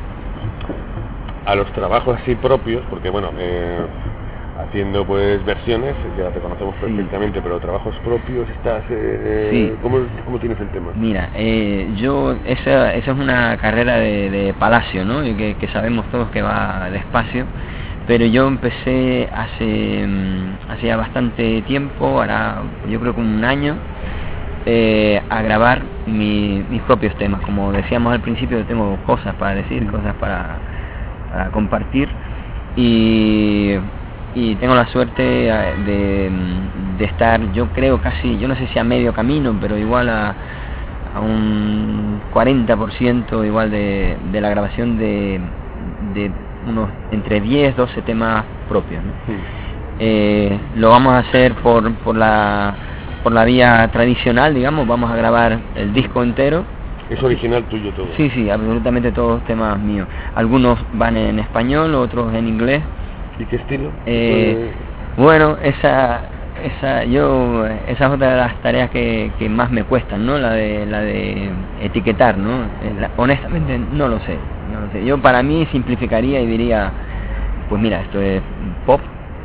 Speaker 1: los trabajos así propios, porque bueno, haciendo pues versiones, ya te conocemos perfectamente, pero trabajos propios estás... ¿Cómo tienes el tema?
Speaker 2: Mira, esa es una carrera de Palacio, ¿no? Y que sabemos todos que va despacio, pero yo empecé hace ya bastante tiempo, ahora yo creo que un año, a grabar mis propios temas. Como decíamos al principio, yo tengo cosas para decir, cosas para compartir, y tengo la suerte de estar, yo creo casi, yo no sé si a medio camino, pero igual a un 40% igual de la grabación de unos entre 10, 12 temas propios, ¿no? Lo vamos a hacer por la vía tradicional, digamos. Vamos a grabar el disco entero.
Speaker 1: ¿Es original tuyo todo?
Speaker 2: Sí, absolutamente todos temas míos. Algunos van en español, otros en inglés.
Speaker 1: ¿Y qué estilo?
Speaker 2: Bueno, esa es otra de las tareas que más me cuestan, ¿no? La de etiquetar, ¿no? Honestamente no lo sé. Yo para mí simplificaría y diría, pues mira, esto es pop.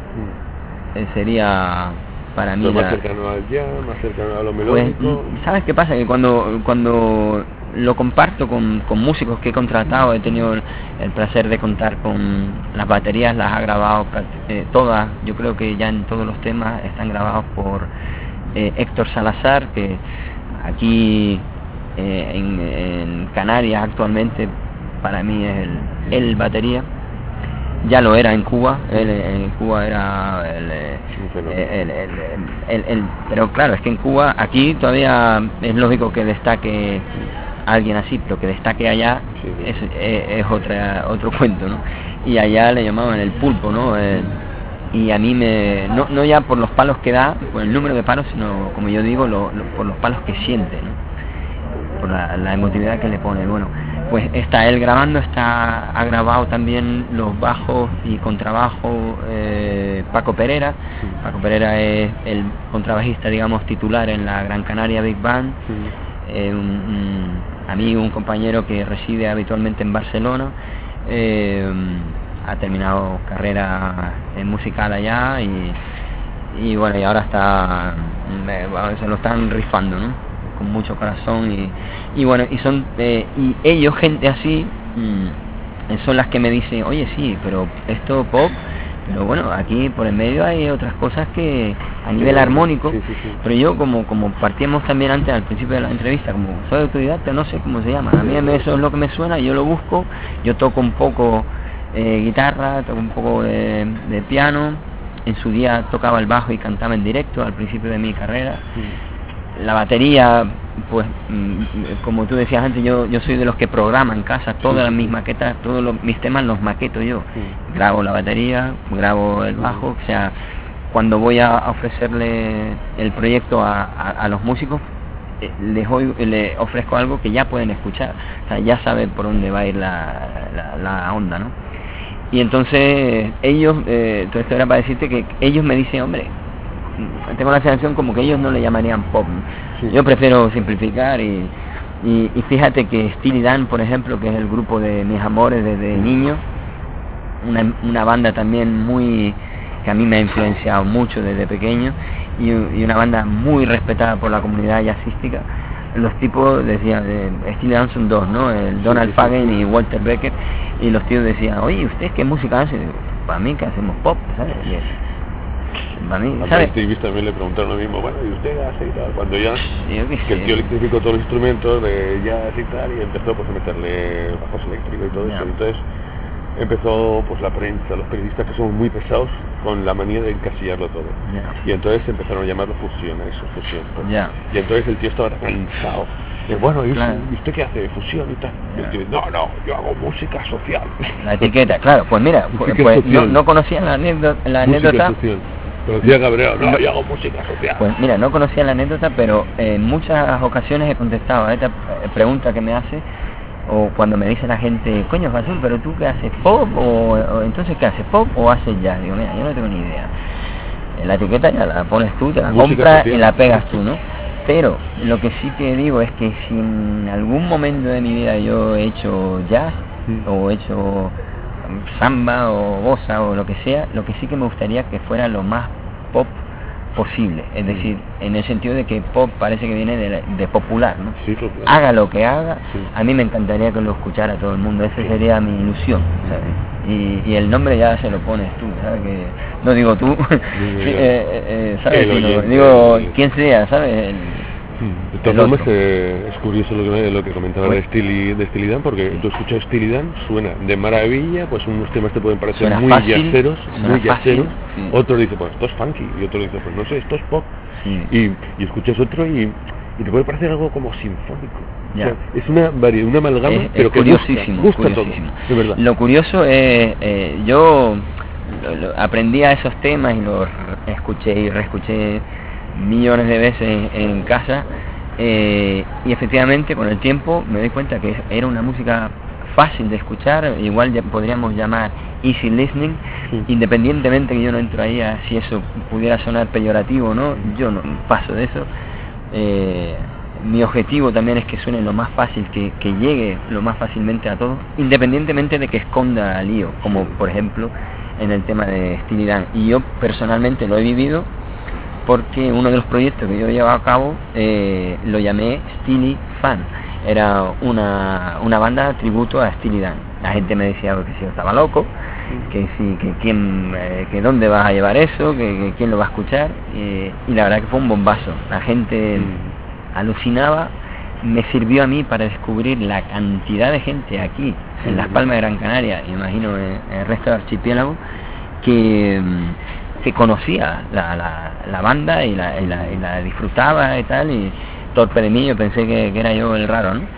Speaker 2: Sería para mí
Speaker 1: más cercano al jazz, más cercano a lo melódico.
Speaker 2: Pues, ¿sabes qué pasa? Que cuando lo comparto con músicos que he contratado, he tenido el placer de contar con las baterías, las ha grabado todas, yo creo que ya en todos los temas están grabados por Héctor Salazar, que aquí en Canarias actualmente para mí es el batería. Ya lo era en Cuba, en Cuba era pero claro, es que en Cuba, aquí todavía es lógico que destaque alguien así, pero que destaque allá es otro cuento, ¿no? Y allá le llamaban el pulpo, ¿no? Y a mí no ya por los palos que da, por el número de palos, sino, como yo digo, por los palos que siente, ¿no? Por la emotividad que le pone. Bueno, pues está él grabando, ha grabado también los bajos y contrabajo Paco Pereira. Paco Pereira es el contrabajista, digamos, titular en la Gran Canaria Big Band. Un amigo, un compañero que reside habitualmente en Barcelona. Ha terminado carrera musical allá y bueno, y ahora se lo están rifando, ¿no? Con mucho corazón y bueno, y ellos, gente así, son las que me dicen, oye, sí, pero esto pop, pero bueno, aquí por el medio hay otras cosas que a nivel armónico, pero yo como partíamos también antes al principio de la entrevista, como soy autodidacta, no sé cómo se llama, a mí eso es lo que me suena, yo lo busco, yo toco un poco guitarra, toco un poco de piano, en su día tocaba el bajo y cantaba en directo al principio de mi carrera. La batería, pues como tú decías antes, yo soy de los que programa en casa todas mis maquetas, mis temas los maqueto yo. Grabo la batería, grabo el bajo, o sea, cuando voy a ofrecerle el proyecto a los músicos, les ofrezco algo que ya pueden escuchar, o sea, ya saben por dónde va a ir la onda, ¿no? Y entonces ellos, todo esto era para decirte que ellos me dicen, hombre, tengo la sensación como que ellos no le llamarían pop. Yo prefiero simplificar y fíjate que Steely Dan, por ejemplo, que es el grupo de mis amores desde niño, una banda también que a mí me ha influenciado mucho desde pequeño y una banda muy respetada por la comunidad jazzística. Los tipos decían, Steely Dan son dos, ¿no? El Donald Fagen y Walter Becker, y los tíos decían, oye, ¿ustedes qué música hacen? Para mí que hacemos pop, ¿sabes? para mí,
Speaker 1: A
Speaker 2: ¿sabes?
Speaker 1: Stevie también le preguntaron lo mismo, bueno, ¿y usted hace y tal? Cuando ya,
Speaker 2: Yo qué
Speaker 1: que el
Speaker 2: sé.
Speaker 1: tío electrificó todos los instrumentos de jazz y tal, y empezó pues a meterle bajos eléctricos y todo
Speaker 2: Ya.
Speaker 1: eso. Entonces empezó pues la prensa, los periodistas que somos muy pesados con la manía de encasillarlo todo.
Speaker 2: Ya.
Speaker 1: Y entonces empezaron a llamarlo fusión, a eso, fusión. Pues.
Speaker 2: Ya.
Speaker 1: Y entonces el tío estaba cansado. De, bueno, ¿y
Speaker 2: Claro.
Speaker 1: usted qué hace? Fusión y tal. Y el tío, no, yo hago música social.
Speaker 2: La etiqueta, claro, pues mira,
Speaker 1: Música
Speaker 2: pues
Speaker 1: social.
Speaker 2: no conocían la
Speaker 1: Música
Speaker 2: anécdota.
Speaker 1: social. Pero decía Gabriel, no, yo hago música social.
Speaker 2: Pues mira, no conocía la anécdota, pero en muchas ocasiones he contestado a esta pregunta que me hace, o cuando me dice la gente, coño Jesús, pero tú qué haces, pop, o entonces qué haces, pop o haces jazz. Digo, mira, yo no tengo ni idea. La etiqueta ya la pones tú, te la
Speaker 1: Música
Speaker 2: compras
Speaker 1: social.
Speaker 2: y la pegas tú, ¿no? Pero lo que sí te digo es que si en algún momento de mi vida yo he hecho jazz, o he hecho samba o bossa o lo que sea, lo que sí que me gustaría que fuera lo más pop posible, es decir, en el sentido de que pop parece que viene de popular, ¿no?
Speaker 1: Sí, claro.
Speaker 2: Haga lo que haga,
Speaker 1: Sí.
Speaker 2: a mí me encantaría que lo escuchara todo el mundo, esa sería mi ilusión, ¿sabes? Y el nombre ya se lo pones tú, ¿sabes? Que, no digo tú, sí, ¿sabes?
Speaker 1: El
Speaker 2: Sino,
Speaker 1: oyente,
Speaker 2: digo, quien sea, ¿sabes?
Speaker 1: De todas
Speaker 2: el
Speaker 1: formas,
Speaker 2: otro.
Speaker 1: es curioso lo que comentaba
Speaker 2: Pues-
Speaker 1: de Steely Dan, porque tú escuchas Steely Dan, suena de maravilla, pues unos temas te pueden parecer
Speaker 2: Suena
Speaker 1: muy
Speaker 2: fácil,
Speaker 1: jazzeros,
Speaker 2: suena
Speaker 1: muy
Speaker 2: fácil,
Speaker 1: jazzeros,
Speaker 2: sí.
Speaker 1: otros dicen, pues esto es funky, y otros dicen, pues no sé, esto es pop,
Speaker 2: Sí.
Speaker 1: y escuchas otro y te puede parecer algo como sinfónico.
Speaker 2: Ya.
Speaker 1: O sea, es una amalgama,
Speaker 2: Es
Speaker 1: pero que
Speaker 2: curiosísimo,
Speaker 1: gusta
Speaker 2: curiosísimo.
Speaker 1: todo, de verdad.
Speaker 2: Lo curioso es, yo aprendí a esos temas y los escuché y reescuché millones de veces en casa, y efectivamente con el tiempo me doy cuenta que era una música fácil de escuchar, igual ya podríamos llamar easy listening,
Speaker 1: Sí.
Speaker 2: independientemente que yo no entro ahí a si eso pudiera sonar peyorativo o no, yo no paso de eso. Mi objetivo también es que suene lo más fácil, que llegue lo más fácilmente a todos, independientemente de que esconda lío, como por ejemplo en el tema de Steely Dan. Y yo personalmente lo he vivido porque uno de los proyectos que yo llevaba a cabo lo llamé Steely Fan. Era una banda tributo a Steely Dan. La gente me decía que si yo estaba loco, que sí, que quién, que dónde vas a llevar eso, que quién lo va a escuchar, y la verdad que fue un bombazo. La gente alucinaba, me sirvió a mí para descubrir la cantidad de gente aquí, en Las Palmas de Gran Canaria, imagino en el resto del archipiélago, que conocía la banda y la disfrutaba y tal, y torpe de mí, yo pensé que era yo el raro, ¿no?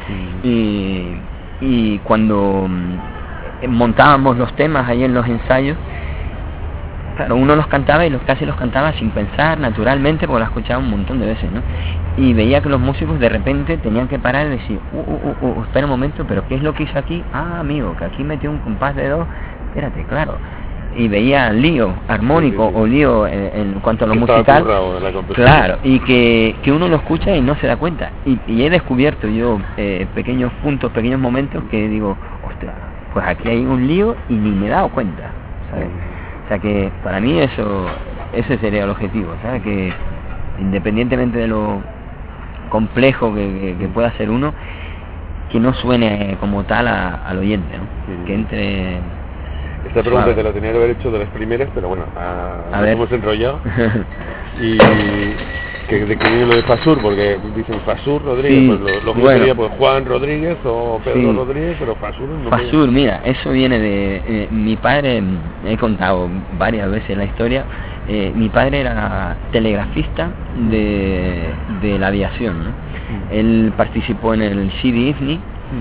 Speaker 2: Y cuando montábamos los temas ahí en los ensayos, claro, uno los cantaba y casi los cantaba sin pensar, naturalmente, porque lo escuchaba un montón de veces, ¿no? Y veía que los músicos de repente tenían que parar y decir, espera un momento, pero ¿qué es lo que hizo aquí? Ah, amigo, que aquí metió un compás de dos, espérate, claro. Y veía lío armónico,
Speaker 1: Sí, sí, sí.
Speaker 2: o lío en cuanto a lo
Speaker 1: Que estaba
Speaker 2: musical,
Speaker 1: currado en la composición.
Speaker 2: claro, y que uno lo escucha y no se da cuenta. Y he descubierto yo pequeños puntos, pequeños momentos que digo, ostras, pues aquí hay un lío y ni me he dado cuenta, ¿sabes? O sea que para mí ese sería el objetivo, ¿sabes? Que independientemente de lo complejo que pueda ser uno, que no suene como tal al oyente, ¿no? Que entre...
Speaker 1: Esta pregunta
Speaker 2: suave.
Speaker 1: te la tenía que haber hecho de las primeras, pero bueno,
Speaker 2: A
Speaker 1: nos
Speaker 2: ver.
Speaker 1: hemos enrollado. Y que de que viene lo de Fasur, porque dicen Fasur Rodríguez,
Speaker 2: Sí,
Speaker 1: pues lo que
Speaker 2: bueno.
Speaker 1: sería pues Juan Rodríguez o Pedro
Speaker 2: Sí.
Speaker 1: Rodríguez, pero Fasur no
Speaker 2: Fasur, mira, eso viene de mi padre. He contado varias veces la historia. Mi padre era telegrafista de la aviación, ¿no? Él participó en el CD IFNI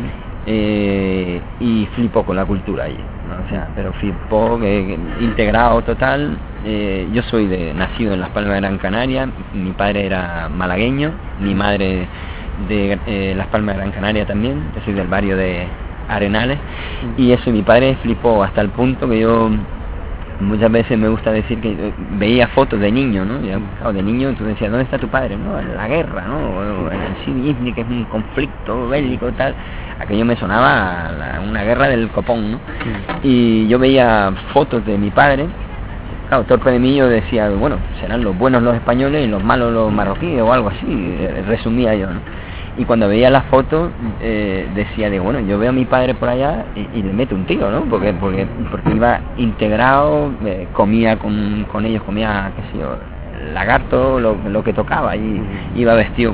Speaker 2: y flipó con la cultura allí, ¿no? O sea, pero flipó, integrado total. Yo soy nacido en Las Palmas de Gran Canaria, mi padre era malagueño, mi madre de Las Palmas de Gran Canaria también, yo soy del barrio de Arenales, y eso, mi padre flipó hasta el punto que yo muchas veces me gusta decir que veía fotos de niño, ¿no? Ya, claro, de niño tú decías, ¿dónde está tu padre? No, en la guerra, ¿no? O en el Sidi, que es un conflicto bélico tal. Aquello me sonaba una guerra del copón, ¿no? Y yo veía fotos de mi padre. Claro, torpe de mí yo decía, bueno, serán los buenos los españoles y los malos los marroquíes o algo así, resumía yo, ¿no? y cuando veía las fotos decía de, bueno, yo veo a mi padre por allá y le meto un tiro, ¿no? Porque iba integrado, comía con ellos, comía, qué sé yo, lagarto, lo que tocaba, y iba vestido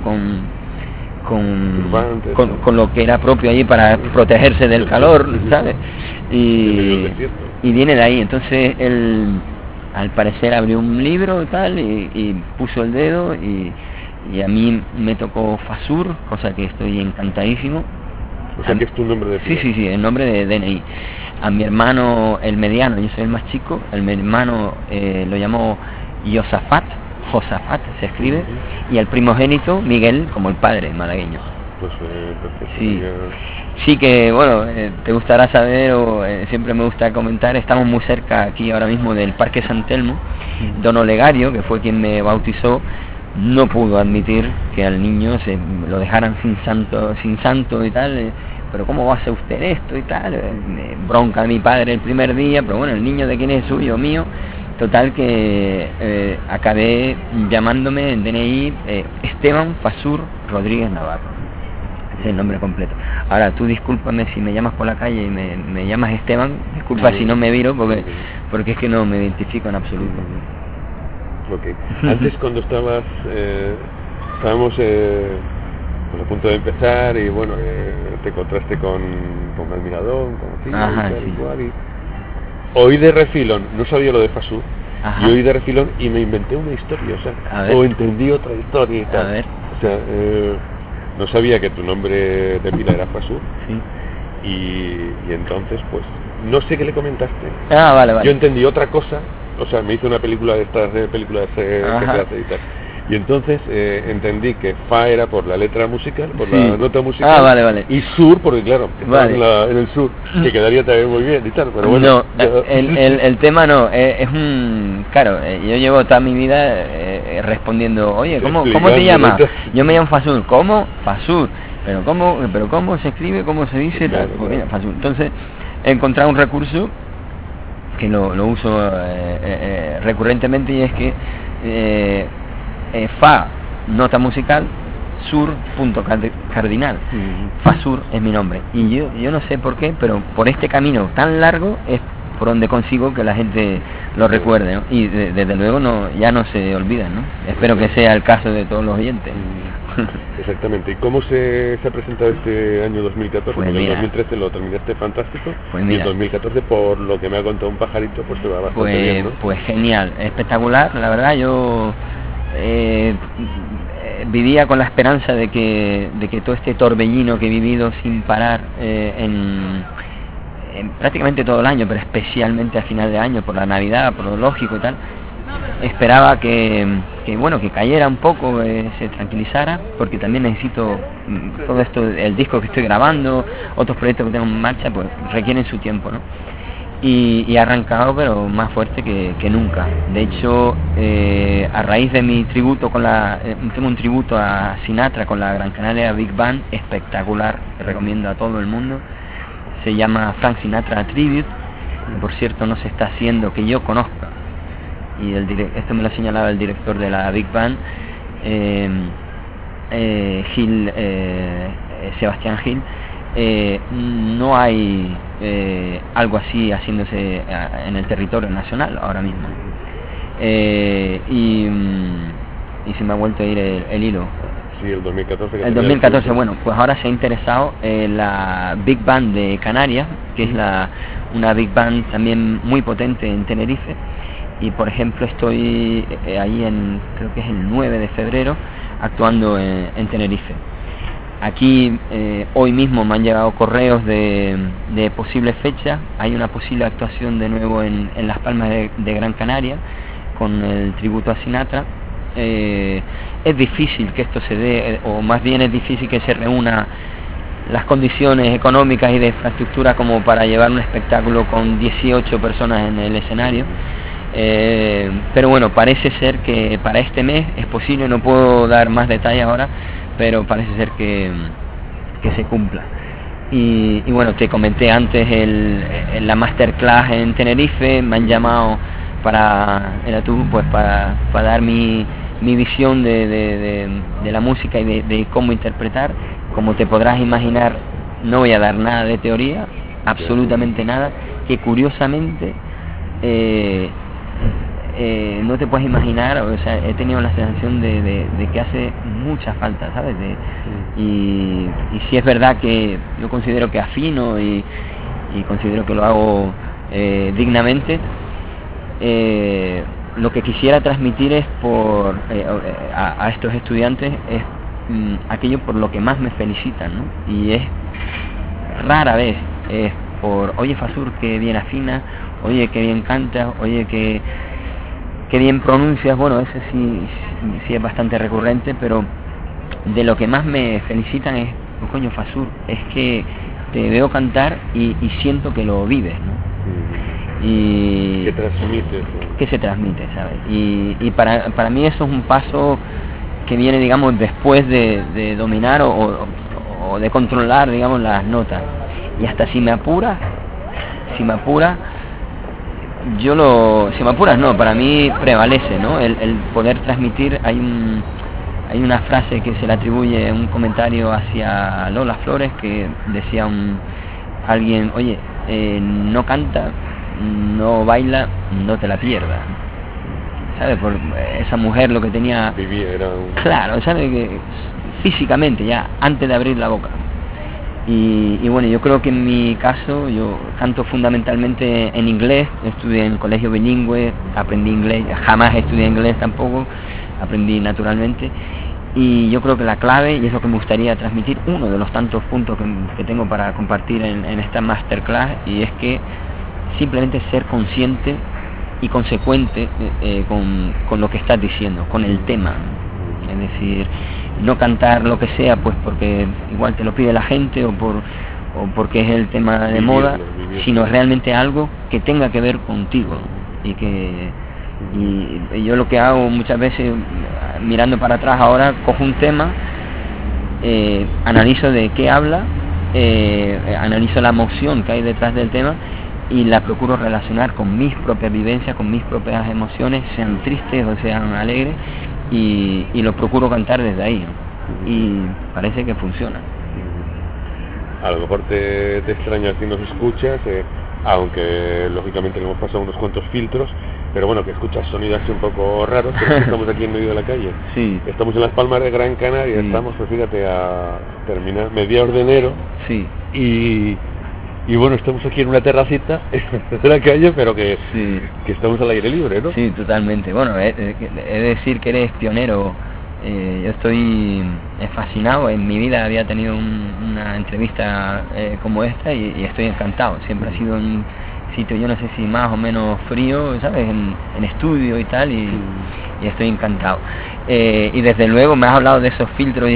Speaker 2: con lo que era propio allí para protegerse del calor, ¿sabes? Y viene de ahí. Entonces él, al parecer, abrió un libro y tal, y puso el dedo, y a mí me tocó Fasur, cosa que estoy encantadísimo.
Speaker 1: O sea, que es tu nombre de pila.
Speaker 2: Sí, el nombre de DNI. A mi hermano, el mediano, yo soy el más chico, mi hermano lo llamó Josafat se escribe, y el primogénito, Miguel, como el padre malagueño.
Speaker 1: Pues perfecto.
Speaker 2: Sí. Sí, que bueno, te gustará saber, o siempre me gusta comentar, estamos muy cerca aquí ahora mismo del Parque San Telmo. Don Olegario, que fue quien me bautizó, no pudo admitir que al niño se lo dejaran sin santo y tal, pero ¿cómo va a hacer usted esto y tal? Bronca de mi padre el primer día, pero bueno, el niño de quién es, suyo, mío. Total que acabé llamándome en DNI Esteban Fasur Rodríguez Navarro. Ese es el nombre completo. Ahora, tú discúlpame si me llamas por la calle y me llamas Esteban, disculpa si no me viro, porque es que no me identifico en absoluto.
Speaker 1: Ok. Antes, cuando estábamos pues a punto de empezar, y bueno, te encontraste con Admiradón, con igual, y oí de refilón, no sabía lo de Fasur, y oí de refilón y me inventé una historia, o entendí otra historia y tal.
Speaker 2: A ver.
Speaker 1: O sea, no sabía que tu nombre de pila era Fasur, y entonces, pues, no sé qué le comentaste.
Speaker 2: Vale.
Speaker 1: Yo entendí otra cosa, o sea, me hizo una película de estas, que se hace y tal. Y entonces entendí que Fa era por la letra musical, por la nota musical.
Speaker 2: Vale.
Speaker 1: Y Sur, porque claro, en el sur, que quedaría también muy bien y tal, pero bueno.
Speaker 2: No, el tema no, es un... Claro, yo llevo toda mi vida respondiendo, oye, ¿cómo te llamas? Yo me llamo Fasur. ¿Cómo? Fasur. ¿Pero cómo se escribe? ¿Cómo se dice?
Speaker 1: Claro.
Speaker 2: Fasur. Entonces, he encontrado un recurso que lo uso recurrentemente, y es que Fa, nota musical, Sur, punto cardinal. Fasur es mi nombre, y yo no sé por qué, pero por este camino tan largo es por donde consigo que la gente lo recuerde, ¿no? Y desde luego ya no se olvidan, ¿no? Espero que sea el caso de todos los oyentes.
Speaker 1: Exactamente. ¿Y cómo se ha presentado este año 2014?
Speaker 2: Pues
Speaker 1: Porque
Speaker 2: mira,
Speaker 1: el 2013 lo terminaste fantástico,
Speaker 2: pues
Speaker 1: y
Speaker 2: mira,
Speaker 1: el 2014, por lo que me ha contado un pajarito, pues se va bastante bien, ¿no?
Speaker 2: Pues genial, espectacular, la verdad. Yo vivía con la esperanza de que todo este torbellino que he vivido sin parar en prácticamente todo el año, pero especialmente a final de año, por la Navidad, por lo lógico y tal, esperaba que cayera un poco, se tranquilizara, porque también necesito todo esto, el disco que estoy grabando, otros proyectos que tengo en marcha, pues requieren su tiempo, ¿no? Y he arrancado, pero más fuerte que nunca. De hecho, a raíz de mi tributo tengo un tributo a Sinatra con la Gran Canaria Big Band espectacular, que recomiendo a todo el mundo. Se llama Frank Sinatra Tribute, que por cierto no se está haciendo que yo conozca, y esto me lo ha señalado el director de la Big Band, Sebastián Gil. No hay algo así haciéndose en el territorio nacional ahora mismo, y se me ha vuelto a ir el hilo.
Speaker 1: Sí, el 2014.
Speaker 2: El 2014, bueno, pues ahora se ha interesado la Big Band de Canarias, que es una Big Band también muy potente en Tenerife, y por ejemplo estoy ahí creo que es el 9 de febrero, actuando en Tenerife. Aquí hoy mismo me han llegado correos de posibles fechas. Hay una posible actuación de nuevo en Las Palmas de Gran Canaria con el tributo a Sinatra. Es difícil que esto se dé, o más bien es difícil que se reúna las condiciones económicas y de infraestructura como para llevar un espectáculo con 18 personas en el escenario, pero bueno, parece ser que para este mes es posible. No puedo dar más detalles ahora, pero parece ser que se cumpla. Y bueno, te comenté antes la masterclass en Tenerife. Me han llamado para dar mi visión de la música y de cómo interpretar, como te podrás imaginar, no voy a dar nada de teoría, absolutamente nada, que curiosamente no te puedes imaginar, o sea, he tenido la sensación de que hace mucha falta, ¿sabes? Y si es verdad que yo considero que afino y considero que lo hago dignamente, lo que quisiera transmitir es a estos estudiantes es aquello por lo que más me felicitan, ¿no? Y es rara vez es por, oye Fasur, que bien afina, oye que bien cantas, oye que bien pronuncias. Bueno, ese sí es bastante recurrente, pero de lo que más me felicitan es, oh, coño Fasur, es que te veo cantar y siento que lo vives, ¿no? Y
Speaker 1: que transmite,
Speaker 2: que se transmite, ¿sabes? Y para mí eso es un paso que viene, digamos, después de dominar o de controlar, digamos, las notas. Y hasta si me apura, si me apuras no, para mí prevalece, ¿no? El poder transmitir. Hay una frase que se le atribuye, un comentario hacia Lola Flores, que decía alguien, oye, no canta, no baila, no te la pierdas, ¿sabes? Por esa mujer lo que tenía, claro, ¿sabes? Que físicamente ya, antes de abrir la boca. Y bueno, yo creo que en mi caso, yo canto fundamentalmente en inglés, estudié en colegio bilingüe, aprendí inglés, jamás estudié inglés tampoco, aprendí naturalmente. Y yo creo que la clave, y es lo que me gustaría transmitir, uno de los tantos puntos que tengo para compartir en esta masterclass, y es que simplemente ser consciente y consecuente con lo que estás diciendo, con el tema. Es decir, no cantar lo que sea pues porque igual te lo pide la gente o porque es el tema de moda, sino realmente algo que tenga que ver contigo. Y yo lo que hago muchas veces, mirando para atrás ahora, cojo un tema, analizo de qué habla, analizo la emoción que hay detrás del tema y la procuro relacionar con mis propias vivencias, con mis propias emociones, sean tristes o sean alegres, y lo procuro cantar desde ahí, ¿no? Y parece que funciona.
Speaker 1: A lo mejor te extraña si nos escuchas, aunque lógicamente le hemos pasado unos cuantos filtros, pero bueno, que escuchas sonidos así un poco raros, pero estamos aquí en medio de la calle.
Speaker 2: Sí.
Speaker 1: Estamos en Las Palmas de Gran Canaria, sí. Estamos, pues fíjate, a terminar mediados de enero.
Speaker 2: Sí.
Speaker 1: Y bueno, estamos aquí en una terracita de la calle, pero que estamos al aire libre, ¿no?
Speaker 2: Sí, totalmente. Bueno, he de decir que eres pionero. Yo estoy fascinado. En mi vida había tenido una entrevista como esta y estoy encantado. Siempre ha sido un sitio, yo no sé si más o menos frío, ¿sabes? En estudio y tal, y estoy encantado. Y desde luego me has hablado de esos filtros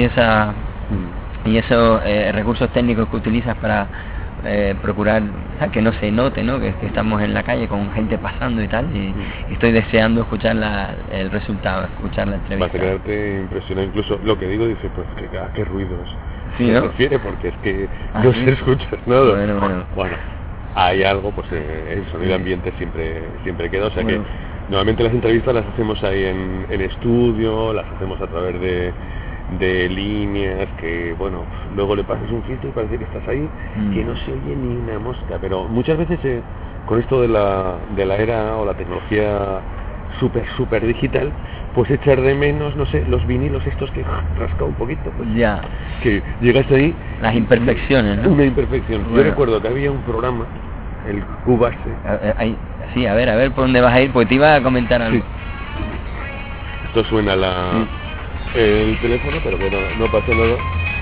Speaker 2: y esos recursos técnicos que utilizas para procurar, ¿sabes? Que no se note, ¿no? Que estamos en la calle con gente pasando y tal, y estoy deseando escuchar el resultado, escuchar la entrevista.
Speaker 1: Vas a quedarte impresionado, incluso lo que digo, dice, pues qué ruidos
Speaker 2: sí,
Speaker 1: se
Speaker 2: ¿no?
Speaker 1: refiere, porque es que no se escucha nada. Bueno, hay algo, pues el sonido ambiente siempre queda, o sea que normalmente las entrevistas las hacemos ahí en estudio, las hacemos a través de líneas que, bueno, luego le pasas un filtro y parece que estás ahí, que no se oye ni una mosca, pero muchas veces con esto de la era o la tecnología súper digital, pues echar de menos, no sé, los vinilos estos que rasca un poquito, pues
Speaker 2: ya,
Speaker 1: que llegas ahí,
Speaker 2: las imperfecciones, ¿no?
Speaker 1: Una imperfección. Bueno. Yo recuerdo que había un programa, el Cubase.
Speaker 2: Sí, a ver por dónde vas a ir, porque te iba a comentar algo.
Speaker 1: Sí. Esto suena el teléfono, pero que no pasa nada.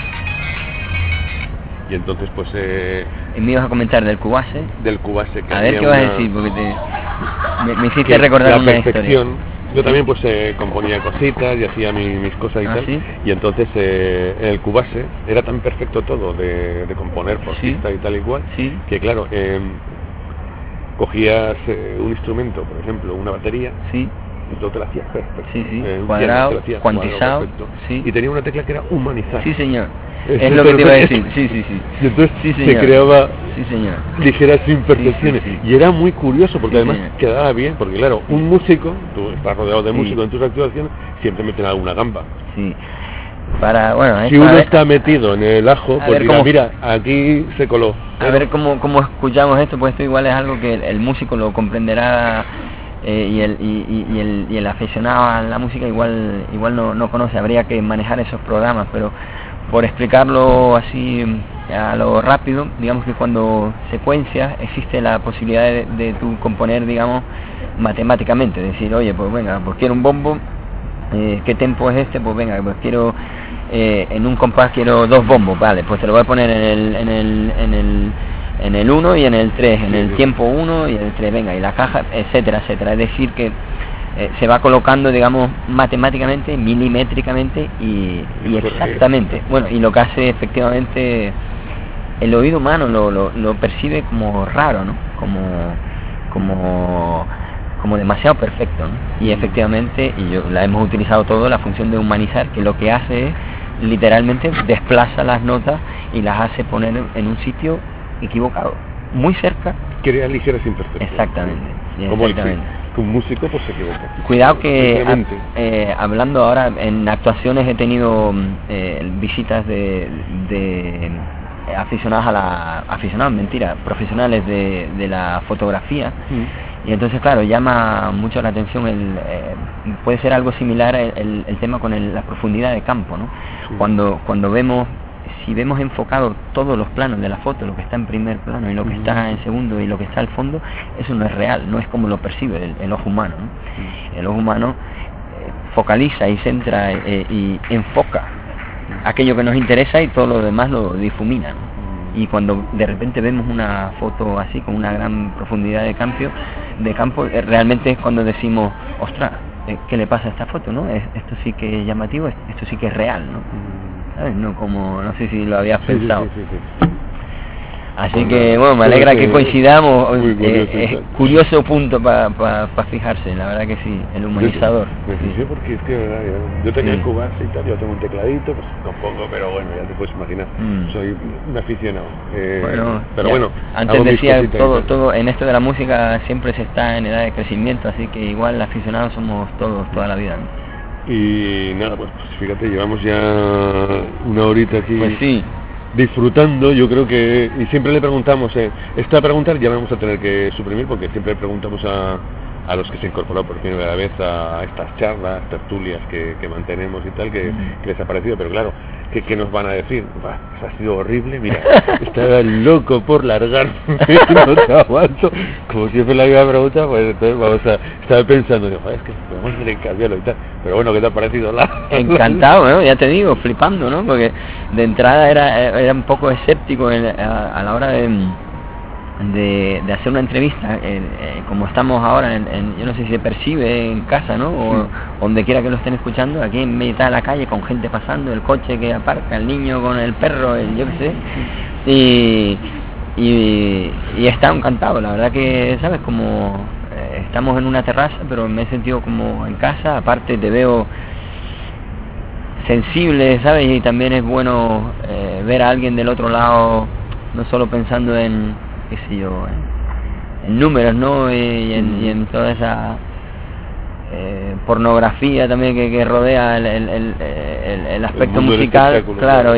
Speaker 1: Y entonces pues
Speaker 2: me ibas a comentar del Cubase.
Speaker 1: Del Cubase, que
Speaker 2: a ver qué vas a decir, porque me hiciste recordar una historia.
Speaker 1: Yo también pues componía cositas y hacía mis cosas y tal.
Speaker 2: ¿Sí?
Speaker 1: Y entonces el Cubase era tan perfecto todo de componer por pista y tal y cual, que claro, cogías un instrumento, por ejemplo una batería, y todo te lo hacías perfecto,
Speaker 2: cuadrado, cuantizado,
Speaker 1: y tenía una tecla que era humanizar.
Speaker 2: Sí, señor. Es lo que te iba a decir. Sí.
Speaker 1: Y entonces se creaba ligeras imperfecciones.
Speaker 2: Sí.
Speaker 1: Y era muy curioso porque además
Speaker 2: señor.
Speaker 1: quedaba bien, porque claro, un músico, tú estás rodeado de músicos en tus actuaciones, siempre meten alguna gamba.
Speaker 2: Sí. Para, bueno,
Speaker 1: si uno está metido en el ajo, pues dirá, mira, aquí se coló.
Speaker 2: A ver cómo escuchamos esto, pues esto igual es algo que el músico lo comprenderá, y el aficionado a la música igual no conoce, habría que manejar esos programas, pero por explicarlo así a lo rápido, digamos que cuando secuencias existe la posibilidad de tú componer, digamos, matemáticamente, decir, oye, pues venga, pues quiero un bombo, ¿qué tempo es este? Pues venga, pues quiero en un compás quiero 2 bombos, vale, pues te lo voy a poner en el 1 y en el 3, en el tiempo 1 y en el 3, venga, y la caja, etcétera, etcétera. Es decir que se va colocando, digamos, matemáticamente, milimétricamente y exactamente. Bueno, y lo que hace efectivamente el oído humano lo percibe como raro, ¿no? Como demasiado perfecto, ¿no? Y efectivamente, y yo la hemos utilizado todo, la función de humanizar, que lo que hace es literalmente desplaza las notas y las hace poner en un sitio equivocado, muy cerca.
Speaker 1: Crea ligeras imperfecciones.
Speaker 2: Exactamente.
Speaker 1: Como un músico pues se equivoca.
Speaker 2: Cuidado que hablando ahora en actuaciones he tenido visitas de profesionales de la fotografía. Y entonces, claro, llama mucho la atención puede ser algo similar el tema con la profundidad de campo, ¿no? Sí. Cuando vemos, si vemos enfocado todos los planos de la foto, lo que está en primer plano y lo que está en segundo y lo que está al fondo, eso no es real, no es como lo percibe el ojo humano, ¿no? El ojo humano focaliza y centra y enfoca aquello que nos interesa y todo lo demás lo difumina, ¿no? Y cuando de repente vemos una foto así con una gran profundidad de campo, realmente es cuando decimos, ostras, ¿qué le pasa a esta foto, no? Esto sí que es llamativo, esto sí que es real, ¿no? ¿Sabes? No sé si lo habías pensado. Sí. Así que, bueno, me alegra que coincidamos. Es curioso punto para fijarse, la verdad que sí, el humanizador.
Speaker 1: Me fijé porque es que, verdad, yo tenía el Cubase y tal, yo tengo un tecladito, pues compongo, pero bueno, ya te puedes imaginar, soy un aficionado. Pero bueno,
Speaker 2: antes decía, todo en esto de la música siempre se está en edad de crecimiento, así que igual aficionados somos todos, toda la vida, ¿no?
Speaker 1: Y nada, pues fíjate, llevamos ya una horita aquí.
Speaker 2: Pues sí.
Speaker 1: Disfrutando, yo creo que, y siempre le preguntamos, esta pregunta ya vamos a tener que suprimir porque siempre preguntamos a los que se incorporan por primera vez a estas charlas, tertulias que mantenemos y tal, que les ha parecido, pero claro, ¿qué nos van a decir? Ha sido horrible, mira, estaba loco por largarme, no te aguanto, como siempre la misma pregunta, pues entonces estaba pensando, es que podemos tener que cambiarlo y tal, pero bueno, ¿qué te ha parecido?
Speaker 2: Encantado, ¿no? Ya te digo, flipando, ¿no? Porque de entrada era un poco escéptico a la hora de hacer una entrevista, como estamos ahora, yo no sé si se percibe en casa, ¿no? O donde quiera que lo estén escuchando, aquí en mitad de la calle, con gente pasando, el coche que aparca, el niño con el perro, yo qué sé, y está encantado, la verdad que, ¿sabes? Como estamos en una terraza, pero me he sentido como en casa, aparte te veo sensible, ¿sabes? Y también es bueno ver a alguien del otro lado, no solo pensando en qué sé yo, en números, ¿no? Y en toda esa pornografía también que rodea el aspecto musical, claro,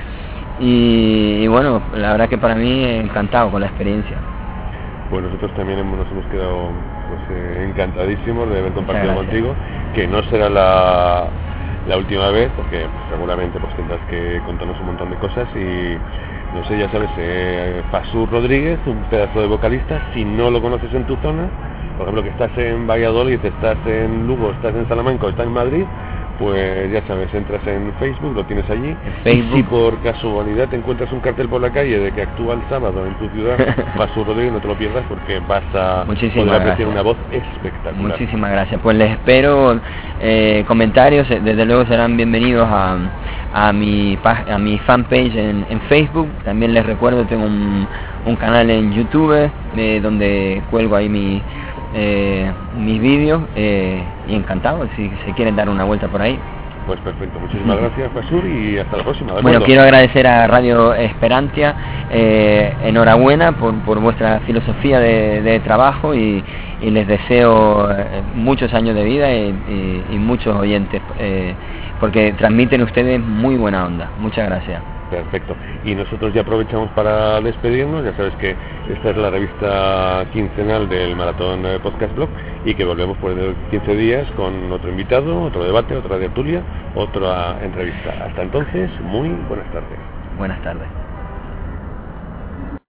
Speaker 2: y bueno, la verdad que para mí encantado con la experiencia.
Speaker 1: Pues nosotros también nos hemos quedado pues, encantadísimos de haber compartido contigo, que no será la última vez, porque pues, seguramente pues tendrás que contarnos un montón de cosas y no sé, ya sabes, Fasur Rodríguez, un pedazo de vocalista, si no lo conoces en tu zona, por ejemplo que estás en Valladolid, estás en Lugo, estás en Salamanca o estás en Madrid, pues ya sabes, entras en Facebook, lo tienes allí, y si por casualidad te encuentras un cartel por la calle de que actúa el sábado en tu ciudad, Fasur Rodríguez, no te lo pierdas porque vas a poder apreciar una voz espectacular.
Speaker 2: Muchísimas gracias, pues les espero comentarios, desde luego serán bienvenidos a mi fanpage en Facebook. También les recuerdo, tengo un canal en YouTube donde cuelgo ahí mis vídeos, y encantado si se quieren dar una vuelta por ahí.
Speaker 1: Pues perfecto, muchísimas gracias Fasur y hasta la próxima.
Speaker 2: Bueno, quiero agradecer a Radio Esperantia, enhorabuena por vuestra filosofía de trabajo y y les deseo muchos años de vida y muchos oyentes, porque transmiten ustedes muy buena onda. Muchas gracias.
Speaker 1: Perfecto. Y nosotros ya aprovechamos para despedirnos. Ya sabes que esta es la revista quincenal del Maratón Podcast Blog y que volvemos por 15 días con otro invitado, otro debate, otra tertulia, otra entrevista. Hasta entonces, muy buenas tardes.
Speaker 2: Buenas tardes.